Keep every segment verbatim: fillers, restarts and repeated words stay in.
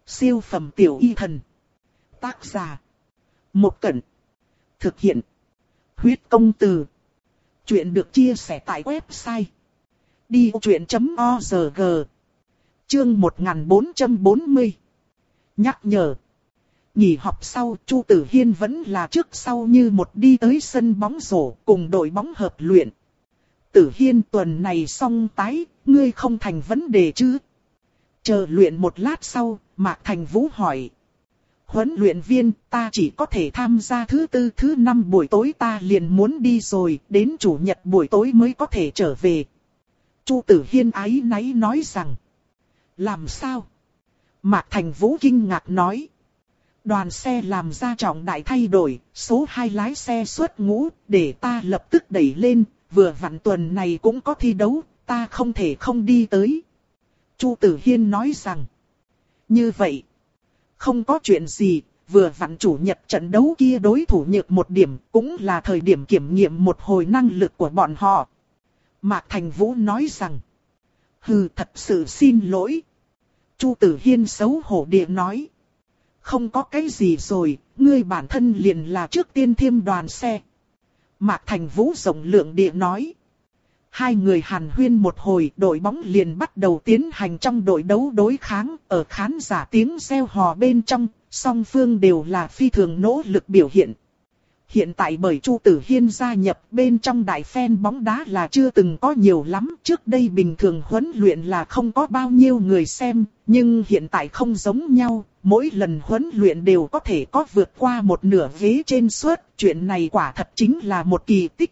Siêu phẩm tiểu y thần. Tác giả. Một Cẩn. Thực hiện. Huyết công từ. Chuyện được chia sẻ tại website đi vô chuyện chấm org. Chương một nghìn bốn trăm bốn mươi. Nhắc nhở. Nghỉ học sau, Chu Tử Hiên vẫn là trước sau như một đi tới sân bóng rổ cùng đội bóng hợp luyện. Tử Hiên, tuần này xong tái, ngươi không thành vấn đề chứ? Chờ luyện một lát sau, Mạc Thành Vũ hỏi. Huấn luyện viên, ta chỉ có thể tham gia thứ tư thứ năm buổi tối, ta liền muốn đi rồi, đến chủ nhật buổi tối mới có thể trở về. Chu Tử Hiên áy náy nói rằng. Làm sao? Mạc Thành Vũ kinh ngạc nói. Đoàn xe làm ra trọng đại thay đổi, số hai lái xe xuất ngũ, để ta lập tức đẩy lên, vừa vặn tuần này cũng có thi đấu, ta không thể không đi tới. Chu Tử Hiên nói rằng. Như vậy, không có chuyện gì, vừa vặn chủ nhật trận đấu kia đối thủ nhược một điểm, cũng là thời điểm kiểm nghiệm một hồi năng lực của bọn họ. Mạc Thành Vũ nói rằng. Hừ, thật sự xin lỗi. Chu Tử Hiên xấu hổ địa nói. Không có cái gì rồi, ngươi bản thân liền là trước tiên thêm đoàn xe. Mạc Thành Vũ rộng lượng địa nói. Hai người hàn huyên một hồi, đội bóng liền bắt đầu tiến hành trong đội đấu đối kháng, ở khán giả tiếng reo hò bên trong, song phương đều là phi thường nỗ lực biểu hiện. Hiện tại bởi Chu Tử Hiên gia nhập bên trong đại fan bóng đá là chưa từng có nhiều lắm, trước đây bình thường huấn luyện là không có bao nhiêu người xem, nhưng hiện tại không giống nhau, mỗi lần huấn luyện đều có thể có vượt qua một nửa ghế trên suất, chuyện này quả thật chính là một kỳ tích.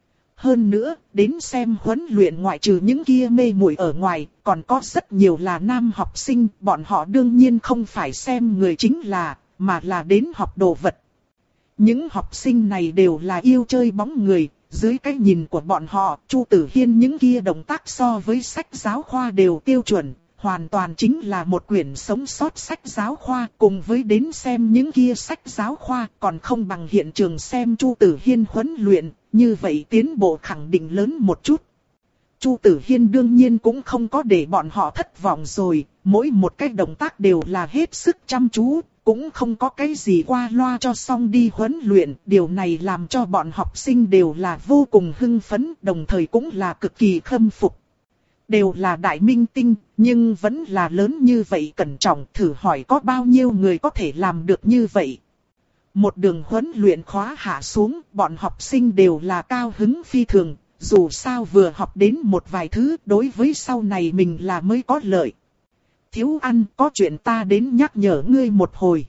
Hơn nữa, đến xem huấn luyện ngoại trừ những kia mê muội ở ngoài, còn có rất nhiều là nam học sinh, bọn họ đương nhiên không phải xem người chính là, mà là đến học đồ vật. Những học sinh này đều là yêu chơi bóng người, dưới cái nhìn của bọn họ, Chu Tử Hiên những kia động tác so với sách giáo khoa đều tiêu chuẩn, hoàn toàn chính là một quyển sống sót sách giáo khoa, cùng với đến xem những kia sách giáo khoa còn không bằng hiện trường xem Chu Tử Hiên huấn luyện, như vậy tiến bộ khẳng định lớn một chút. Chu Tử Hiên đương nhiên cũng không có để bọn họ thất vọng rồi, mỗi một cái động tác đều là hết sức chăm chú, cũng không có cái gì qua loa cho xong đi huấn luyện, điều này làm cho bọn học sinh đều là vô cùng hưng phấn, đồng thời cũng là cực kỳ khâm phục. Đều là đại minh tinh, nhưng vẫn là lớn như vậy cẩn trọng, thử hỏi có bao nhiêu người có thể làm được như vậy. Một đường huấn luyện khóa hạ xuống, bọn học sinh đều là cao hứng phi thường, dù sao vừa học đến một vài thứ, đối với sau này mình là mới có lợi. Thiếu Ăn, có chuyện ta đến nhắc nhở ngươi một hồi.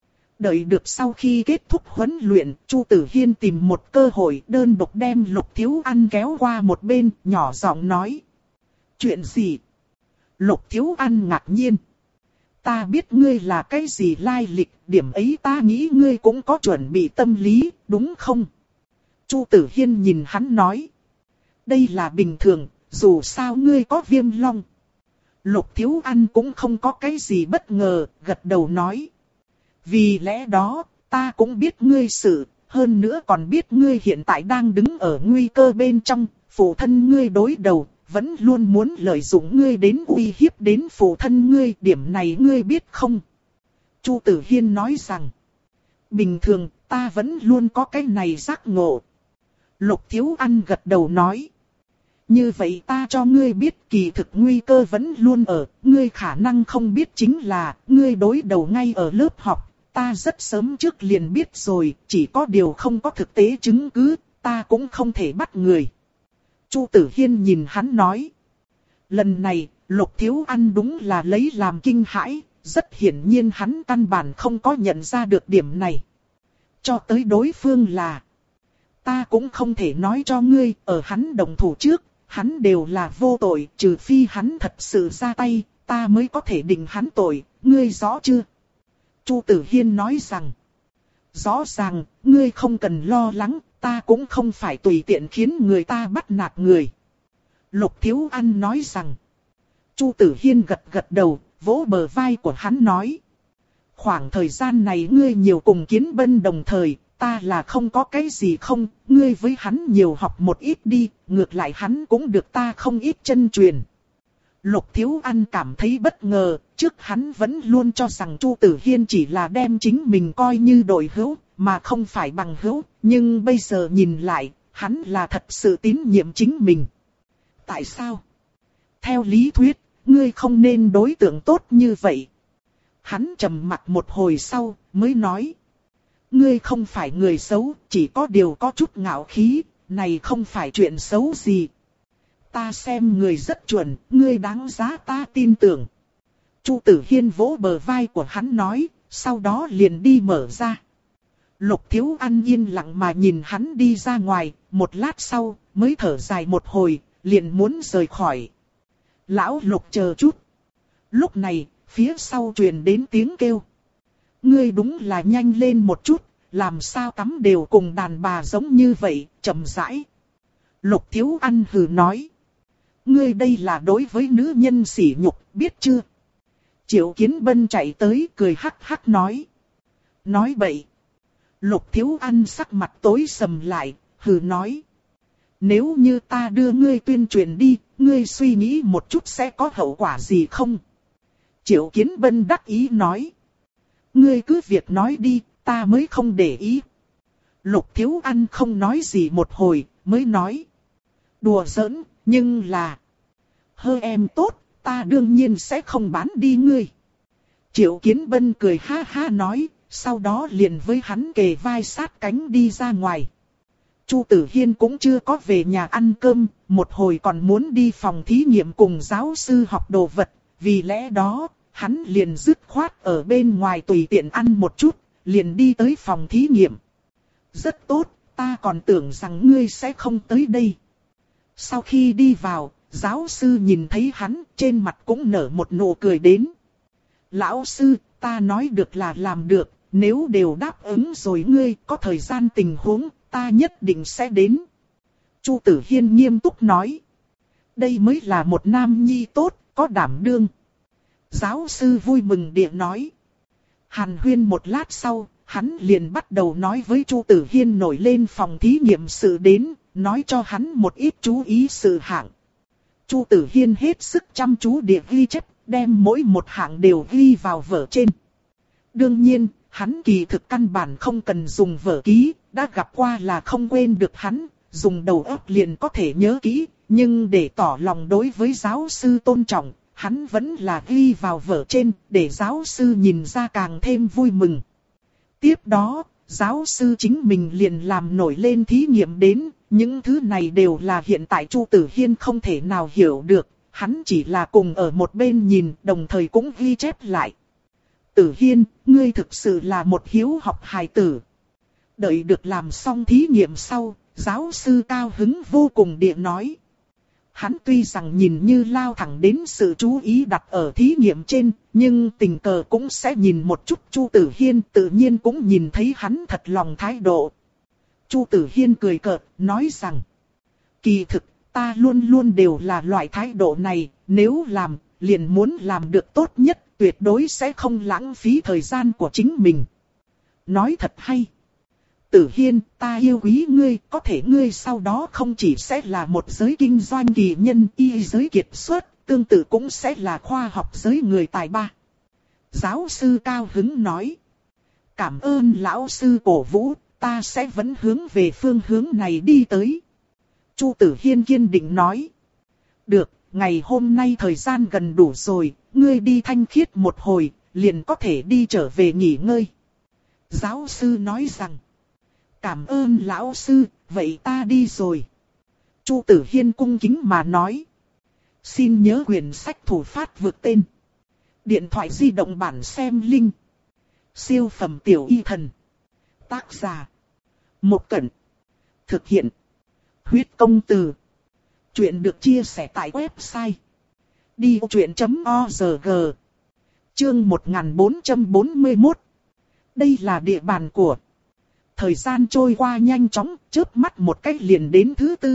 Đợi được sau khi kết thúc huấn luyện, Chu Tử Hiên tìm một cơ hội đơn độc đem Lục Thiếu Ăn kéo qua một bên, nhỏ giọng nói. Chuyện gì? Lục Thiếu Ăn ngạc nhiên. Ta biết ngươi là cái gì lai lịch, điểm ấy ta nghĩ ngươi cũng có chuẩn bị tâm lý, đúng không? Chu Tử Hiên nhìn hắn nói. Đây là bình thường, dù sao ngươi có viêm long. Lục Thiếu Ăn cũng không có cái gì bất ngờ, gật đầu nói. Vì lẽ đó, ta cũng biết ngươi sự, hơn nữa còn biết ngươi hiện tại đang đứng ở nguy cơ bên trong, phụ thân ngươi đối đầu, vẫn luôn muốn lợi dụng ngươi đến uy hiếp đến phụ thân ngươi, điểm này ngươi biết không? Chu Tử Hiên nói rằng, bình thường ta vẫn luôn có cái này giác ngộ. Lục Thiếu Ăn gật đầu nói. Như vậy ta cho ngươi biết kỳ thực nguy cơ vẫn luôn ở, ngươi khả năng không biết chính là, ngươi đối đầu ngay ở lớp học, ta rất sớm trước liền biết rồi, chỉ có điều không có thực tế chứng cứ, ta cũng không thể bắt người. Chu Tử Hiên nhìn hắn nói. Lần này, Lục Thiếu Ăn đúng là lấy làm kinh hãi, rất hiển nhiên hắn căn bản không có nhận ra được điểm này. Cho tới đối phương là, ta cũng không thể nói cho ngươi, ở hắn đồng thủ trước, hắn đều là vô tội, trừ phi hắn thật sự ra tay, ta mới có thể định hắn tội, ngươi rõ chưa? Chu Tử Hiên nói rằng, rõ ràng, ngươi không cần lo lắng, ta cũng không phải tùy tiện khiến người ta bắt nạt người. Lục Thiếu Ăn nói rằng, Chu Tử Hiên gật gật đầu, vỗ bờ vai của hắn nói. Khoảng thời gian này ngươi nhiều cùng Kiến Bân đồng thời, ta là không có cái gì không, ngươi với hắn nhiều học một ít đi, ngược lại hắn cũng được ta không ít chân truyền. Lục Thiếu An cảm thấy bất ngờ, trước hắn vẫn luôn cho rằng Chu Tử Hiên chỉ là đem chính mình coi như đội hữu, mà không phải bằng hữu, nhưng bây giờ nhìn lại, hắn là thật sự tín nhiệm chính mình. Tại sao? Theo lý thuyết, ngươi không nên đối tượng tốt như vậy. Hắn trầm mặc một hồi sau, mới nói. Ngươi không phải người xấu, chỉ có điều có chút ngạo khí, này không phải chuyện xấu gì. Ta xem người rất chuẩn, ngươi đáng giá ta tin tưởng. Chu Tử Hiên vỗ bờ vai của hắn nói, sau đó liền đi mở ra. Lục Thiếu An yên lặng mà nhìn hắn đi ra ngoài, một lát sau, mới thở dài một hồi, liền muốn rời khỏi. Lão Lục chờ chút. Lúc này, phía sau truyền đến tiếng kêu. Ngươi đúng là nhanh lên một chút, làm sao tắm đều cùng đàn bà giống như vậy, chậm rãi. Lục Thiếu An hừ nói. Ngươi đây là đối với nữ nhân sỉ nhục, biết chưa? Triệu Kiến Bân chạy tới cười hắc hắc nói. Nói bậy. Lục Thiếu An sắc mặt tối sầm lại, hừ nói. Nếu như ta đưa ngươi tuyên truyền đi, ngươi suy nghĩ một chút sẽ có hậu quả gì không? Triệu Kiến Bân đắc ý nói. Ngươi cứ việc nói đi, ta mới không để ý. Lục Thiếu An không nói gì một hồi, mới nói. Đùa giỡn, nhưng là... Hơ em tốt, ta đương nhiên sẽ không bán đi ngươi. Triệu Kiến Bân cười ha ha nói, sau đó liền với hắn kề vai sát cánh đi ra ngoài. Chu Tử Hiên cũng chưa có về nhà ăn cơm, một hồi còn muốn đi phòng thí nghiệm cùng giáo sư học đồ vật, vì lẽ đó, hắn liền dứt khoát ở bên ngoài tùy tiện ăn một chút, liền đi tới phòng thí nghiệm. Rất tốt, ta còn tưởng rằng ngươi sẽ không tới đây. Sau khi đi vào, giáo sư nhìn thấy hắn, trên mặt cũng nở một nụ cười đến. Lão sư, ta nói được là làm được, nếu đều đáp ứng rồi ngươi có thời gian tình huống, ta nhất định sẽ đến. Chu Tử Hiên nghiêm túc nói. Đây mới là một nam nhi tốt, có đảm đương. Giáo sư vui mừng địa nói. Hàn huyên một lát sau, hắn liền bắt đầu nói với Chu Tử Hiên nổi lên phòng thí nghiệm sự đến, nói cho hắn một ít chú ý sự hạng. Chu Tử Hiên hết sức chăm chú địa ghi chép, đem mỗi một hạng đều ghi vào vở trên. Đương nhiên, hắn kỳ thực căn bản không cần dùng vở ký, đã gặp qua là không quên được hắn, dùng đầu óc liền có thể nhớ kỹ, nhưng để tỏ lòng đối với giáo sư tôn trọng, hắn vẫn là ghi vào vở trên, để giáo sư nhìn ra càng thêm vui mừng. Tiếp đó, giáo sư chính mình liền làm nổi lên thí nghiệm đến, những thứ này đều là hiện tại Chu Tử Hiên không thể nào hiểu được, hắn chỉ là cùng ở một bên nhìn, đồng thời cũng ghi chép lại. Tử Hiên, ngươi thực sự là một hiếu học hài tử. Đợi được làm xong thí nghiệm sau, giáo sư cao hứng vô cùng địa nói. Hắn tuy rằng nhìn như lao thẳng đến sự chú ý đặt ở thí nghiệm trên, nhưng tình cờ cũng sẽ nhìn một chút Chu Tử Hiên, tự nhiên cũng nhìn thấy hắn thật lòng thái độ. Chu Tử Hiên cười cợt, nói rằng, kỳ thực, ta luôn luôn đều là loại thái độ này, nếu làm, liền muốn làm được tốt nhất, tuyệt đối sẽ không lãng phí thời gian của chính mình. Nói thật hay. Tử Hiên, ta yêu quý ngươi, có thể ngươi sau đó không chỉ sẽ là một giới kinh doanh kỳ nhân, y giới kiệt xuất, tương tự cũng sẽ là khoa học giới người tài ba. Giáo sư cao hứng nói. Cảm ơn lão sư cổ vũ, ta sẽ vẫn hướng về phương hướng này đi tới. Chu Tử Hiên kiên định nói. Được, ngày hôm nay thời gian gần đủ rồi, ngươi đi thanh khiết một hồi, liền có thể đi trở về nghỉ ngơi. Giáo sư nói rằng. Cảm ơn lão sư, vậy ta đi rồi. Chu Tử Hiên cung kính mà nói. Xin nhớ quyển sách thủ phát vượt tên. Điện thoại di động bản xem link. Siêu phẩm tiểu y thần. Tác giả. Một Cẩn. Thực hiện. Huyết công từ. Chuyện được chia sẻ tại website. đi vô chuyện chấm org. Chương một nghìn bốn trăm bốn mươi mốt. Đây là địa bàn của. Thời gian trôi qua nhanh chóng, chớp mắt một cách liền đến thứ tư.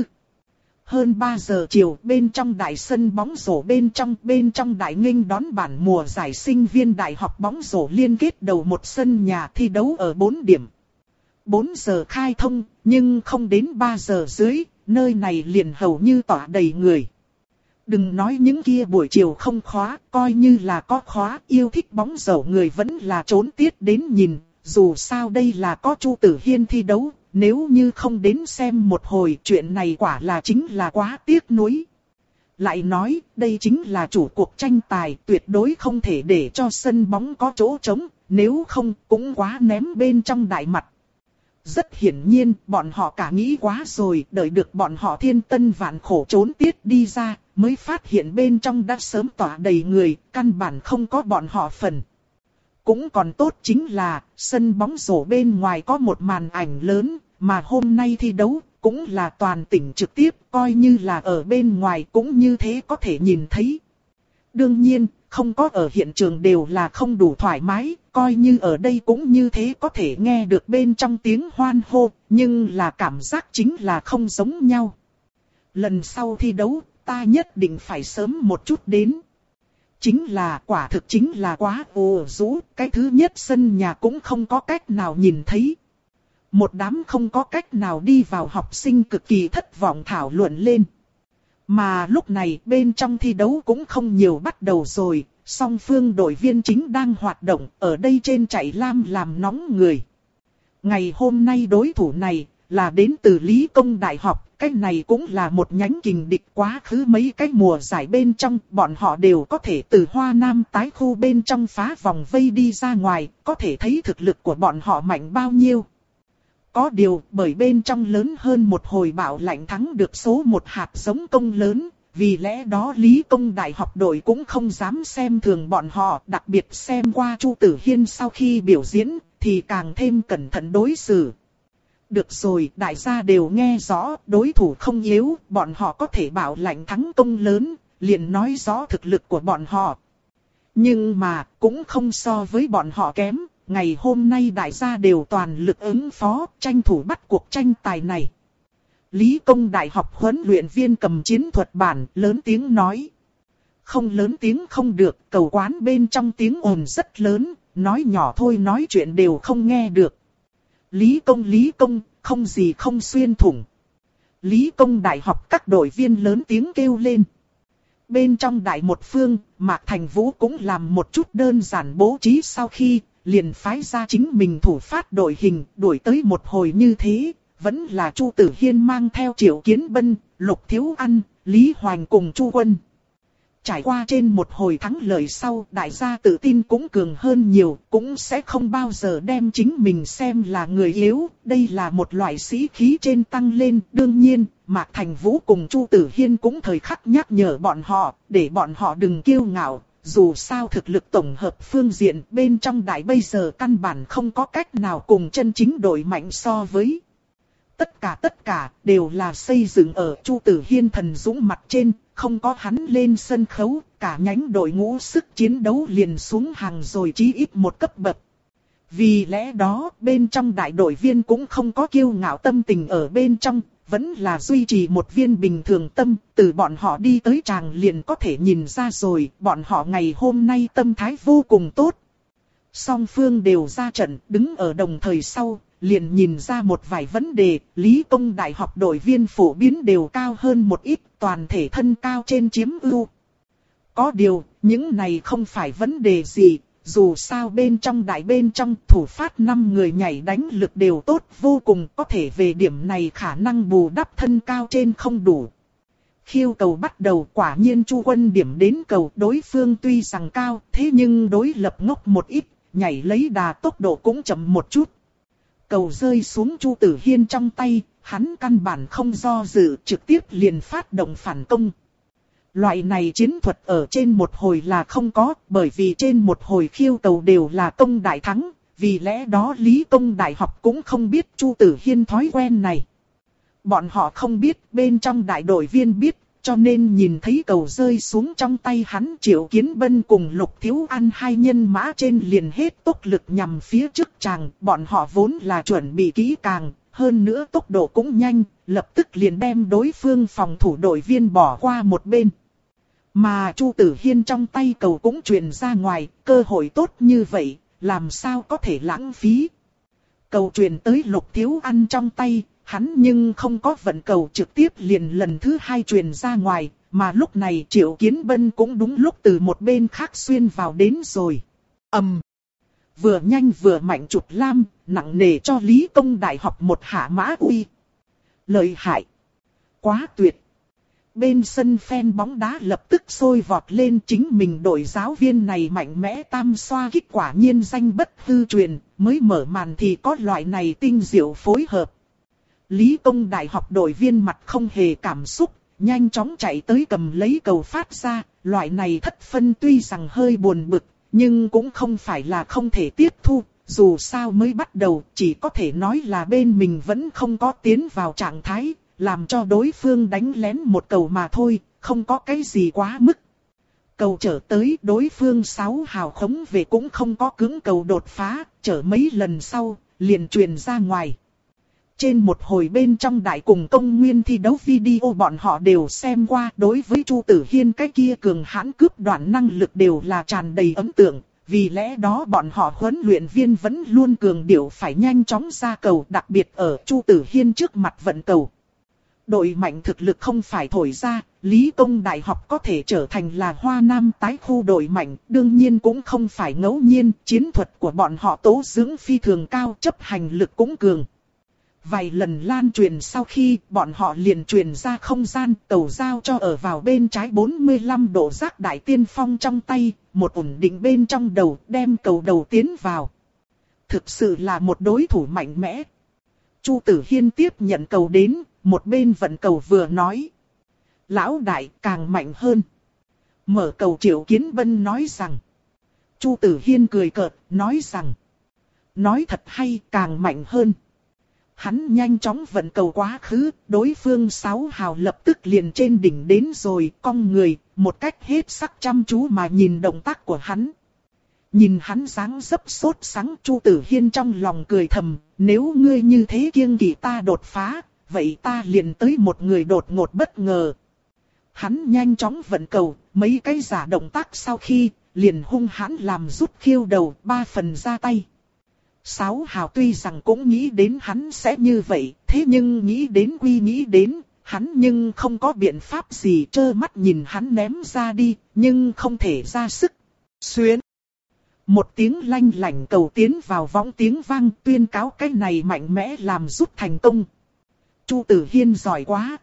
Hơn ba giờ chiều, bên trong đại sân bóng rổ bên trong, bên trong đại nghênh đón bản mùa giải sinh viên đại học bóng rổ liên kết đầu một sân nhà thi đấu ở bốn điểm. bốn giờ khai thông, nhưng không đến ba giờ dưới, nơi này liền hầu như tỏa đầy người. Đừng nói những kia buổi chiều không khóa, coi như là có khóa, yêu thích bóng rổ người vẫn là trốn tiết đến nhìn, dù sao đây là có Chu Tử Hiên thi đấu, nếu như không đến xem một hồi chuyện này quả là chính là quá tiếc nuối. Lại nói, đây chính là chủ cuộc tranh tài, tuyệt đối không thể để cho sân bóng có chỗ trống, nếu không cũng quá ném bên trong đại mặt. Rất hiển nhiên, bọn họ cả nghĩ quá rồi, đợi được bọn họ thiên tân vạn khổ trốn tiết đi ra, mới phát hiện bên trong đã sớm tỏa đầy người, căn bản không có bọn họ phần. Cũng còn tốt chính là, sân bóng rổ bên ngoài có một màn ảnh lớn, mà hôm nay thi đấu, cũng là toàn tỉnh trực tiếp, coi như là ở bên ngoài cũng như thế có thể nhìn thấy. Đương nhiên, không có ở hiện trường đều là không đủ thoải mái, coi như ở đây cũng như thế có thể nghe được bên trong tiếng hoan hô, nhưng là cảm giác chính là không giống nhau. Lần sau thi đấu, ta nhất định phải sớm một chút đến. Chính là quả thực chính là quá ồ rũ, cái thứ nhất sân nhà cũng không có cách nào nhìn thấy. Một đám không có cách nào đi vào học sinh cực kỳ thất vọng thảo luận lên. Mà lúc này bên trong thi đấu cũng không nhiều bắt đầu rồi, song phương đội viên chính đang hoạt động ở đây trên chạy lam làm nóng người. Ngày hôm nay đối thủ này là đến từ Lý Công Đại học, cái này cũng là một nhánh kình địch quá khứ mấy cái mùa giải bên trong, bọn họ đều có thể từ Hoa Nam tái khu bên trong phá vòng vây đi ra ngoài, có thể thấy thực lực của bọn họ mạnh bao nhiêu. Có điều, bởi bên trong lớn hơn một hồi bạo lạnh thắng được số một hạt giống công lớn, vì lẽ đó Lý Công Đại học đội cũng không dám xem thường bọn họ, đặc biệt xem qua Chu Tử Hiên sau khi biểu diễn, thì càng thêm cẩn thận đối xử. Được rồi, đại gia đều nghe rõ, đối thủ không yếu, bọn họ có thể bạo lạnh thắng công lớn, liền nói rõ thực lực của bọn họ. Nhưng mà, cũng không so với bọn họ kém. Ngày hôm nay đại gia đều toàn lực ứng phó, tranh thủ bắt cuộc tranh tài này. Lý Công Đại học huấn luyện viên cầm chiến thuật bản, lớn tiếng nói. Không lớn tiếng không được, cầu quán bên trong tiếng ồn rất lớn, nói nhỏ thôi nói chuyện đều không nghe được. Lý Công Lý Công, không gì không xuyên thủng. Lý Công Đại học các đội viên lớn tiếng kêu lên. Bên trong đại một phương, Mạc Thành Vũ cũng làm một chút đơn giản bố trí sau khi liền phái ra chính mình thủ phát đội hình, đuổi tới một hồi như thế, vẫn là Chu Tử Hiên mang theo Triệu Kiến Bân, Lục Thiếu Ăn, Lý Hoành cùng Chu Quân. Trải qua trên một hồi thắng lợi sau, đại gia tự tin cũng cường hơn nhiều, cũng sẽ không bao giờ đem chính mình xem là người yếu, đây là một loại sĩ khí trên tăng lên. Đương nhiên, Mạc Thành Vũ cùng Chu Tử Hiên cũng thời khắc nhắc nhở bọn họ, để bọn họ đừng kiêu ngạo. Dù sao thực lực tổng hợp phương diện bên trong đại bây giờ căn bản không có cách nào cùng chân chính đội mạnh so với. Tất cả tất cả đều là xây dựng ở Chu Tử Hiên thần dũng mặt trên, không có hắn lên sân khấu, cả nhánh đội ngũ sức chiến đấu liền xuống hàng rồi chí ít một cấp bậc. Vì lẽ đó bên trong đại đội viên cũng không có kiêu ngạo tâm tình ở bên trong. Vẫn là duy trì một viên bình thường tâm, từ bọn họ đi tới tràng liền có thể nhìn ra rồi, bọn họ ngày hôm nay tâm thái vô cùng tốt. Song phương đều ra trận, đứng ở đồng thời sau, liền nhìn ra một vài vấn đề, Lý Công Đại học đội viên phổ biến đều cao hơn một ít, toàn thể thân cao trên chiếm ưu. Có điều, những này không phải vấn đề gì. Dù sao bên trong đại bên trong thủ phát năm người nhảy đánh lực đều tốt vô cùng, có thể về điểm này khả năng bù đắp thân cao trên không đủ. Khiêu cầu bắt đầu, quả nhiên Chu Quân điểm đến cầu, đối phương tuy rằng cao, thế nhưng đối lập ngốc một ít, nhảy lấy đà tốc độ cũng chậm một chút. Cầu rơi xuống Chu Tử Hiên trong tay, hắn căn bản không do dự, trực tiếp liền phát động phản công. Loại này chiến thuật ở trên một hồi là không có, bởi vì trên một hồi khiêu cầu đều là công đại thắng, vì lẽ đó Lý Công Đại học cũng không biết Chu Tử Hiên thói quen này. Bọn họ không biết, bên trong đại đội viên biết, cho nên nhìn thấy cầu rơi xuống trong tay hắn, Triệu Kiến Bân cùng Lục Thiếu Ăn hai nhân mã trên liền hết tốc lực nhằm phía trước chàng, bọn họ vốn là chuẩn bị kỹ càng. Hơn nữa tốc độ cũng nhanh, lập tức liền đem đối phương phòng thủ đội viên bỏ qua một bên. Mà Chu Tử Hiên trong tay cầu cũng truyền ra ngoài, cơ hội tốt như vậy, làm sao có thể lãng phí. Cầu truyền tới Lục Thiếu Ăn trong tay, hắn nhưng không có vận cầu trực tiếp liền lần thứ hai truyền ra ngoài, mà lúc này Triệu Kiến Bân cũng đúng lúc từ một bên khác xuyên vào đến rồi. ầm, um, vừa nhanh vừa mạnh chụp lam, nặng nề cho Lý Công Đại học một hạ mã uy. Lợi hại, quá tuyệt. Bên sân phen bóng đá lập tức sôi vọt lên, chính mình đội giáo viên này mạnh mẽ tam xoa kích quả nhiên danh bất hư truyền, mới mở màn thì có loại này tinh diệu phối hợp. Lý Công Đại học đội viên mặt không hề cảm xúc, nhanh chóng chạy tới cầm lấy cầu phát ra, loại này thất phân tuy rằng hơi buồn bực, nhưng cũng không phải là không thể tiếp thu, dù sao mới bắt đầu, chỉ có thể nói là bên mình vẫn không có tiến vào trạng thái, làm cho đối phương đánh lén một cầu mà thôi, không có cái gì quá mức. Cầu trở tới đối phương sáu hào khống về cũng không có cứng cầu đột phá, trở mấy lần sau, liền truyền ra ngoài. Trên một hồi bên trong đại cùng công nguyên thi đấu video bọn họ đều xem qua, đối với Chu Tử Hiên cái kia cường hãn cướp đoạn năng lực đều là tràn đầy ấn tượng, vì lẽ đó bọn họ huấn luyện viên vẫn luôn cường điệu phải nhanh chóng ra cầu, đặc biệt ở Chu Tử Hiên trước mặt vận cầu. Đội mạnh thực lực không phải thổi ra, Lý Công Đại học có thể trở thành là Hoa Nam tái khu đội mạnh, đương nhiên cũng không phải ngẫu nhiên, chiến thuật của bọn họ tố dưỡng phi thường cao, chấp hành lực cũng cường. Vài lần lan truyền sau khi bọn họ liền truyền ra không gian, cầu giao cho ở vào bên trái bốn mươi lăm độ giác đại tiên phong trong tay, một ổn định bên trong đầu, đem cầu đầu tiến vào. Thực sự là một đối thủ mạnh mẽ. Chu Tử Hiên tiếp nhận cầu đến, một bên vận cầu vừa nói. Lão đại càng mạnh hơn. Mở cầu Triệu Kiến Bân nói rằng. Chu Tử Hiên cười cợt, nói rằng. Nói thật hay, càng mạnh hơn. Hắn nhanh chóng vận cầu quá khứ, đối phương sáu hào lập tức liền trên đỉnh đến rồi, cong người, một cách hết sắc chăm chú mà nhìn động tác của hắn. Nhìn hắn dáng dấp sốt sắng, Chu Tử Hiên trong lòng cười thầm, nếu ngươi như thế kiêng kỵ ta đột phá, vậy ta liền tới một người đột ngột bất ngờ. Hắn nhanh chóng vận cầu, mấy cái giả động tác sau khi, liền hung hãn làm rút khiêu đầu, ba phần ra tay. Sáu hào tuy rằng cũng nghĩ đến hắn sẽ như vậy, thế nhưng nghĩ đến quy nghĩ đến, hắn nhưng không có biện pháp gì, trơ mắt nhìn hắn ném ra đi, nhưng không thể ra sức. Xuyến. Một tiếng lanh lảnh cầu tiến vào võng tiếng vang, tuyên cáo cái này mạnh mẽ làm rút thành công. Chu Tử Hiên giỏi quá.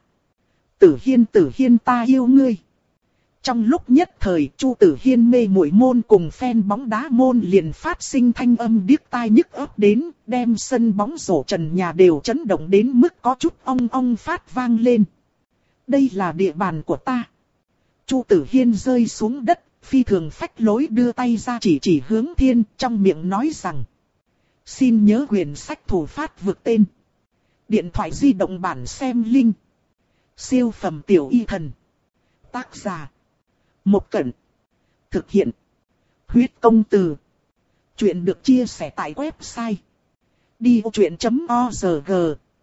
Tử Hiên Tử Hiên ta yêu ngươi. Trong lúc nhất thời Chu Tử Hiên mê muội môn cùng fan bóng đá môn liền phát sinh thanh âm điếc tai nhức óc đến, đem sân bóng rổ trần nhà đều chấn động đến mức có chút ong ong phát vang lên. Đây là địa bàn của ta. Chu Tử Hiên rơi xuống đất, phi thường phách lối đưa tay ra chỉ chỉ hướng thiên, trong miệng nói rằng. Xin nhớ quyển sách thủ phát vượt tên. Điện thoại di động bản xem link. Siêu phẩm tiểu y thần. Tác giả. Một Cẩn. Thực hiện. Huyết công từ. Chuyện được chia sẻ tại website. đi vô chuyện chấm org.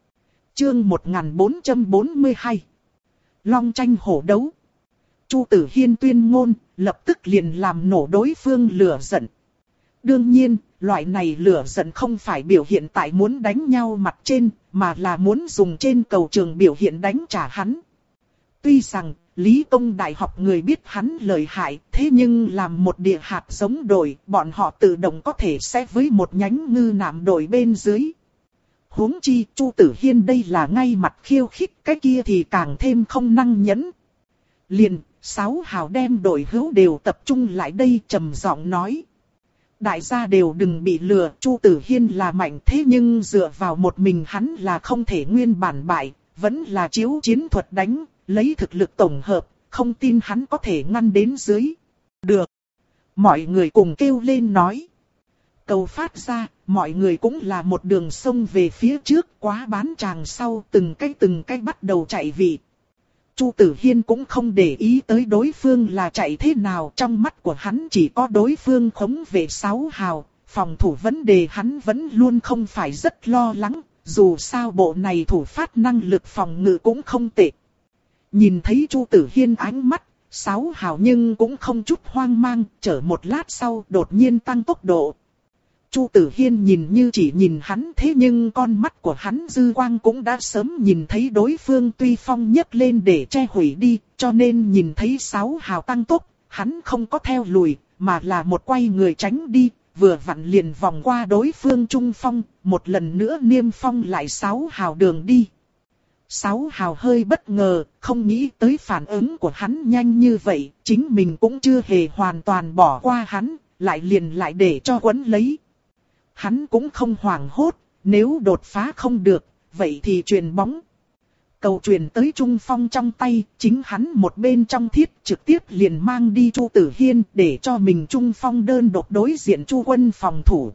Chương một nghìn bốn trăm bốn mươi hai. Long tranh hổ đấu. Chu Tử Hiên tuyên ngôn, lập tức liền làm nổ đối phương lửa giận. Đương nhiên, loại này lửa giận không phải biểu hiện tại muốn đánh nhau mặt trên, mà là muốn dùng trên cầu trường biểu hiện đánh trả hắn. Tuy rằng, Lý Công Đại học người biết hắn lợi hại, thế nhưng làm một địa hạt giống đội, bọn họ tự động có thể sẽ với một nhánh ngư nạm đội bên dưới. Huống chi, Chu Tử Hiên đây là ngay mặt khiêu khích, cái kia thì càng thêm không năng nhẫn. Liền, sáu hào đem đội hữu đều tập trung lại đây trầm giọng nói. Đại gia đều đừng bị lừa, Chu Tử Hiên là mạnh thế nhưng dựa vào một mình hắn là không thể nguyên bản bại, vẫn là chiếu chiến thuật đánh, lấy thực lực tổng hợp, không tin hắn có thể ngăn đến dưới. Được. Mọi người cùng kêu lên nói. Cầu phát ra, mọi người cũng là một đường sông về phía trước, quá bán tràng sau, từng cái từng cái bắt đầu chạy vị. Chu Tử Hiên cũng không để ý tới đối phương là chạy thế nào, trong mắt của hắn chỉ có đối phương khống vệ sáu hào, phòng thủ vấn đề hắn vẫn luôn không phải rất lo lắng, dù sao bộ này thủ phát năng lực phòng ngự cũng không tệ. Nhìn thấy Chu Tử Hiên ánh mắt, sáu hào nhưng cũng không chút hoang mang, chở một lát sau đột nhiên tăng tốc độ. Chu Tử Hiên nhìn như chỉ nhìn hắn, thế nhưng con mắt của hắn dư quang cũng đã sớm nhìn thấy đối phương tuy phong nhấc lên để che hủy đi, cho nên nhìn thấy sáu hào tăng tốc, hắn không có theo lùi, mà là một quay người tránh đi, vừa vặn liền vòng qua đối phương trung phong, một lần nữa niêm phong lại sáu hào đường đi. Sáu hào hơi bất ngờ, không nghĩ tới phản ứng của hắn nhanh như vậy, chính mình cũng chưa hề hoàn toàn bỏ qua hắn, lại liền lại để cho quấn lấy. Hắn cũng không hoảng hốt, nếu đột phá không được, vậy thì chuyền bóng. Cầu chuyền tới trung phong trong tay, chính hắn một bên trong thiết trực tiếp liền mang đi Chu Tử Hiên để cho mình trung phong đơn độc đối diện Chu Quân phòng thủ.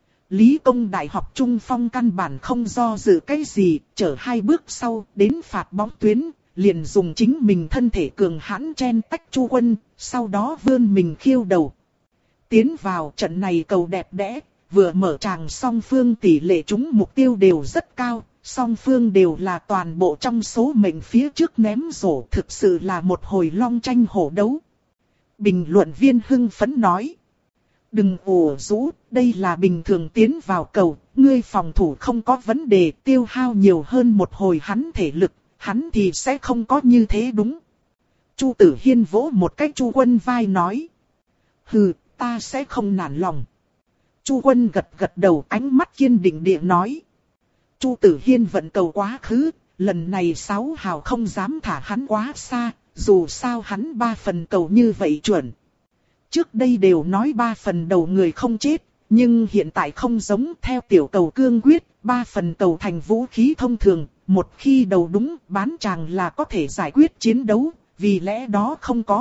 Lý Công Đại học trung phong căn bản không do dự cái gì, chở hai bước sau đến phạt bóng tuyến, liền dùng chính mình thân thể cường hãn chen tách Chu Quân, sau đó vươn mình khiêu đầu. Tiến vào trận này cầu đẹp đẽ, vừa mở tràng song phương tỷ lệ trúng mục tiêu đều rất cao, song phương đều là toàn bộ trong số mệnh phía trước ném rổ, thực sự là một hồi long tranh hổ đấu. Bình luận viên hưng phấn nói. Đừng ủ rũ, đây là bình thường tiến vào cầu, ngươi phòng thủ không có vấn đề, tiêu hao nhiều hơn một hồi hắn thể lực, hắn thì sẽ không có như thế đúng. Chu Tử Hiên vỗ một cái Chu Quân vai nói. Hừ, ta sẽ không nản lòng. Chu Quân gật gật đầu, ánh mắt kiên định địa nói. Chu Tử Hiên vận cầu quá khứ, lần này sáu hào không dám thả hắn quá xa, dù sao hắn ba phần cầu như vậy chuẩn. Trước đây đều nói ba phần đầu người không chết, nhưng hiện tại không giống, theo tiểu cầu cương quyết, ba phần cầu thành vũ khí thông thường, một khi đầu đúng, bán chàng là có thể giải quyết chiến đấu, vì lẽ đó không có.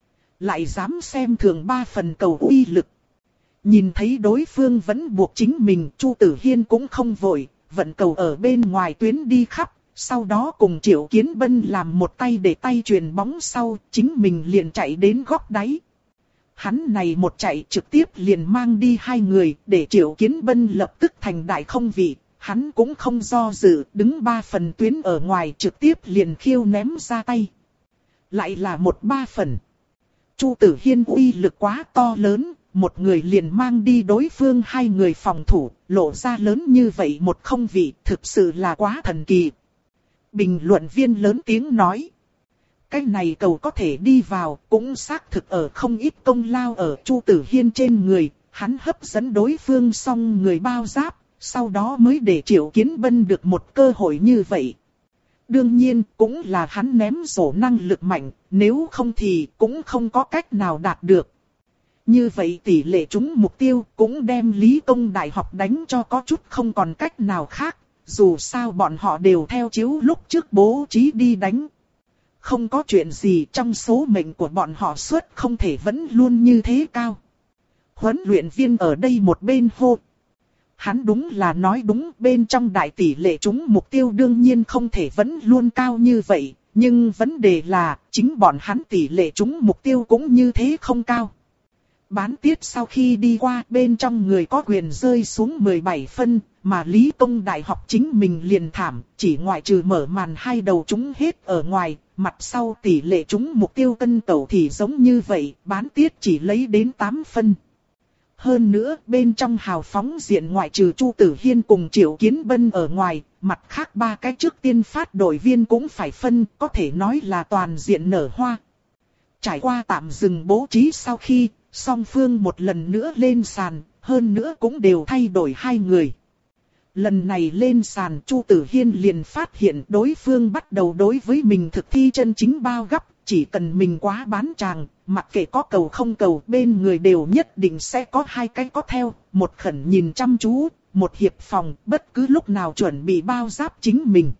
Lại dám xem thường ba phần cầu uy lực. Nhìn thấy đối phương vẫn buộc chính mình, Chu Tử Hiên cũng không vội, vận cầu ở bên ngoài tuyến đi khắp, sau đó cùng Triệu Kiến Bân làm một tay để tay chuyền bóng sau, chính mình liền chạy đến góc đáy. Hắn này một chạy trực tiếp liền mang đi hai người, để Triệu Kiến Bân lập tức thành đại không vị, hắn cũng không do dự, đứng ba phần tuyến ở ngoài trực tiếp liền khiêu ném ra tay. Lại là một ba phần. Chu Tử Hiên uy lực quá to lớn, một người liền mang đi đối phương hai người phòng thủ, lộ ra lớn như vậy một không vị, thực sự là quá thần kỳ. Bình luận viên lớn tiếng nói. Cái này cầu có thể đi vào, cũng xác thực ở không ít công lao ở Chu Tử Hiên trên người, hắn hấp dẫn đối phương xong người bao giáp, sau đó mới để Triệu Kiến Bân được một cơ hội như vậy. Đương nhiên, cũng là hắn ném rổ năng lực mạnh, nếu không thì cũng không có cách nào đạt được. Như vậy tỷ lệ trúng mục tiêu cũng đem Lý Công Đại học đánh cho có chút không còn cách nào khác, dù sao bọn họ đều theo chiếu lúc trước bố trí đi đánh. Không có chuyện gì, trong số mệnh của bọn họ suất không thể vẫn luôn như thế cao. Huấn luyện viên ở đây một bên hô. Hắn đúng là nói đúng, bên trong đại tỷ lệ trúng mục tiêu đương nhiên không thể vẫn luôn cao như vậy, nhưng vấn đề là chính bọn hắn tỷ lệ trúng mục tiêu cũng như thế không cao. Bán tiết sau khi đi qua, bên trong người có quyền rơi xuống mười bảy phân, mà Lý Công Đại học chính mình liền thảm, chỉ ngoại trừ mở màn hai đầu trúng hết ở ngoài, mặt sau tỷ lệ trúng mục tiêu cân tẩu thì giống như vậy, bán tiết chỉ lấy đến tám phân. Hơn nữa, bên trong hào phóng diện ngoại trừ Chu Tử Hiên cùng Triệu Kiến Bân ở ngoài, mặt khác ba cái trước tiên phát đội viên cũng phải phân, có thể nói là toàn diện nở hoa. Trải qua tạm dừng bố trí sau khi, song phương một lần nữa lên sàn, hơn nữa cũng đều thay đổi hai người. Lần này lên sàn, Chu Tử Hiên liền phát hiện đối phương bắt đầu đối với mình thực thi chân chính bao gấp, chỉ cần mình quá bán tràng, mặc kệ có cầu không cầu, bên người đều nhất định sẽ có hai cái có theo, một khẩn nhìn chăm chú, một hiệp phòng, bất cứ lúc nào chuẩn bị bao giáp chính mình.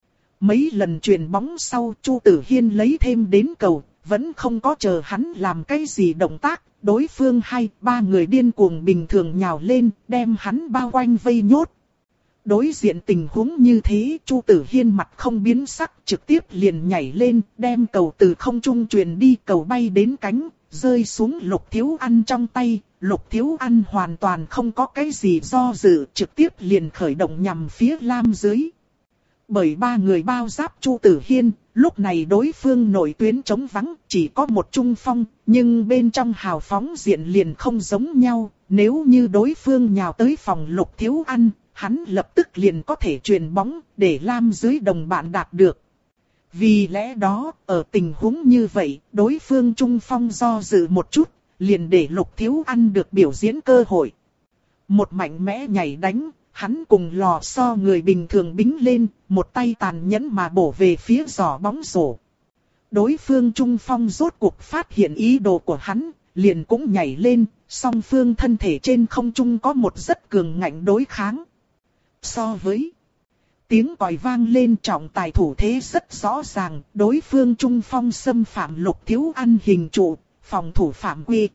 Mấy lần chuyền bóng sau, Chu Tử Hiên lấy thêm đến cầu, vẫn không có chờ hắn làm cái gì động tác, đối phương hai, ba người điên cuồng bình thường nhào lên, đem hắn bao quanh vây nhốt. Đối diện tình huống như thế, Chu Tử Hiên mặt không biến sắc, trực tiếp liền nhảy lên, đem cầu từ không trung truyền đi, cầu bay đến cánh, rơi xuống Lục Thiếu Ăn trong tay. Lục Thiếu Ăn hoàn toàn không có cái gì do dự, trực tiếp liền khởi động nhằm phía lam dưới. Bởi ba người bao giáp Chu Tử Hiên, lúc này đối phương nội tuyến trống vắng, chỉ có một trung phong, nhưng bên trong hào phóng diện liền không giống nhau. Nếu như đối phương nhào tới phòng Lục Thiếu Ăn, hắn lập tức liền có thể chuyền bóng để Lam dưới đồng bạn đạt được. Vì lẽ đó, ở tình huống như vậy, đối phương trung phong do dự một chút, liền để Lục Thiếu Ăn được biểu diễn cơ hội. Một mạnh mẽ nhảy đánh, hắn cùng lò xo người bình thường bính lên, một tay tàn nhẫn mà bổ về phía giỏ bóng rổ. Đối phương trung phong rốt cuộc phát hiện ý đồ của hắn, liền cũng nhảy lên, song phương thân thể trên không trung có một rất cường ngạnh đối kháng. So với tiếng còi vang lên, trọng tài thủ thế rất rõ ràng, đối phương trung phong xâm phạm Lục Thiếu Ăn hình trụ, phòng thủ phạm quy.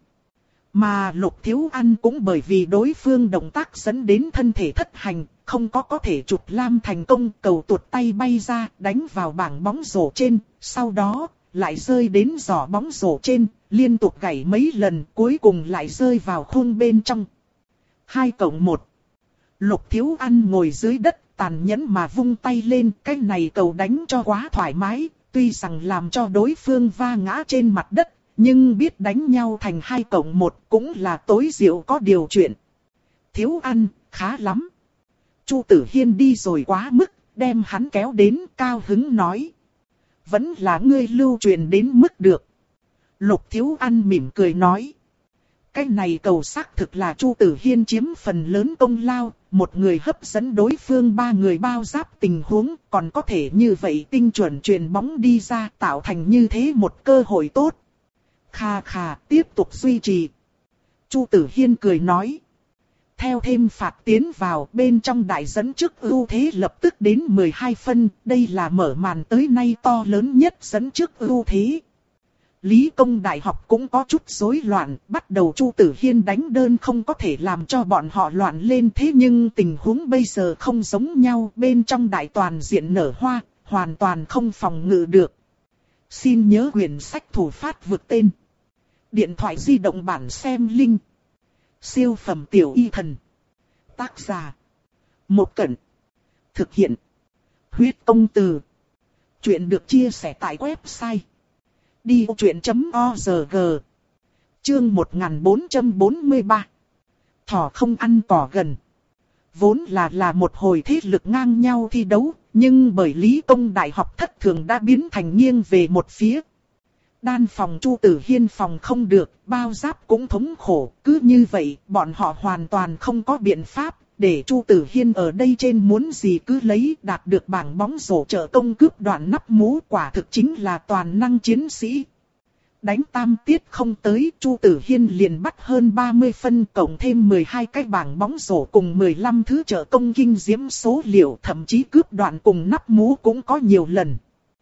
Mà Lục Thiếu Ăn cũng bởi vì đối phương động tác dẫn đến thân thể thất hành, không có có thể chụp lam thành công, cầu tuột tay bay ra, đánh vào bảng bóng rổ trên, sau đó lại rơi đến giỏ bóng rổ trên, liên tục gãy mấy lần, cuối cùng lại rơi vào khung bên trong. hai cộng một. Lục Thiếu Ăn ngồi dưới đất, tàn nhẫn mà vung tay lên, cái này cầu đánh cho quá thoải mái, tuy rằng làm cho đối phương va ngã trên mặt đất, nhưng biết đánh nhau thành hai cộng một cũng là tối diệu có điều chuyện. Thiếu Ăn, khá lắm. Chu Tử Hiên đi rồi quá mức, đem hắn kéo đến, cao hứng nói. Vẫn là ngươi lưu truyền đến mức được. Lục Thiếu Ăn mỉm cười nói. Cái này cầu xác thực là Chu Tử Hiên chiếm phần lớn công lao, một người hấp dẫn đối phương ba người bao giáp tình huống, còn có thể như vậy tinh chuẩn truyền bóng đi ra, tạo thành như thế một cơ hội tốt. Kha kha, tiếp tục duy trì. Chu Tử Hiên cười nói. Theo thêm phạt tiến vào, bên trong đại dẫn trước ưu thế lập tức đến mười hai phân, đây là mở màn tới nay to lớn nhất dẫn trước ưu thế. Lý Công Đại học cũng có chút rối loạn, bắt đầu Chu Tử Hiên đánh đơn không có thể làm cho bọn họ loạn lên, thế nhưng tình huống bây giờ không giống nhau, bên trong đại toàn diện nở hoa, hoàn toàn không phòng ngự được. Xin nhớ quyển sách thủ phát vượt tên. Điện thoại di động bản xem link. Siêu phẩm tiểu y thần. Tác giả. Một Cẩn. Thực hiện. Huyết công từ. Chuyện được chia sẻ tại website. đi ô chuyện chấm o rờ giê. Chương một nghìn bốn trăm bốn mươi ba. Thỏ không ăn cỏ gần. Vốn là là một hồi thế lực ngang nhau thi đấu, nhưng bởi Lý Công Đại học thất thường đã biến thành nghiêng về một phía. Đan phòng Chu Tử Hiên phòng không được, bao giáp cũng thống khổ, cứ như vậy, bọn họ hoàn toàn không có biện pháp, để Chu Tử Hiên ở đây trên muốn gì cứ lấy, đạt được bảng bóng rổ trợ công cướp đoạn nắp mũ, quả thực chính là toàn năng chiến sĩ. Đánh tam tiết không tới, Chu Tử Hiên liền bắt hơn ba mươi phân, cộng thêm mười hai cái bảng bóng rổ cùng mười lăm thứ trợ công kinh diễm số liệu, thậm chí cướp đoạn cùng nắp mũ cũng có nhiều lần.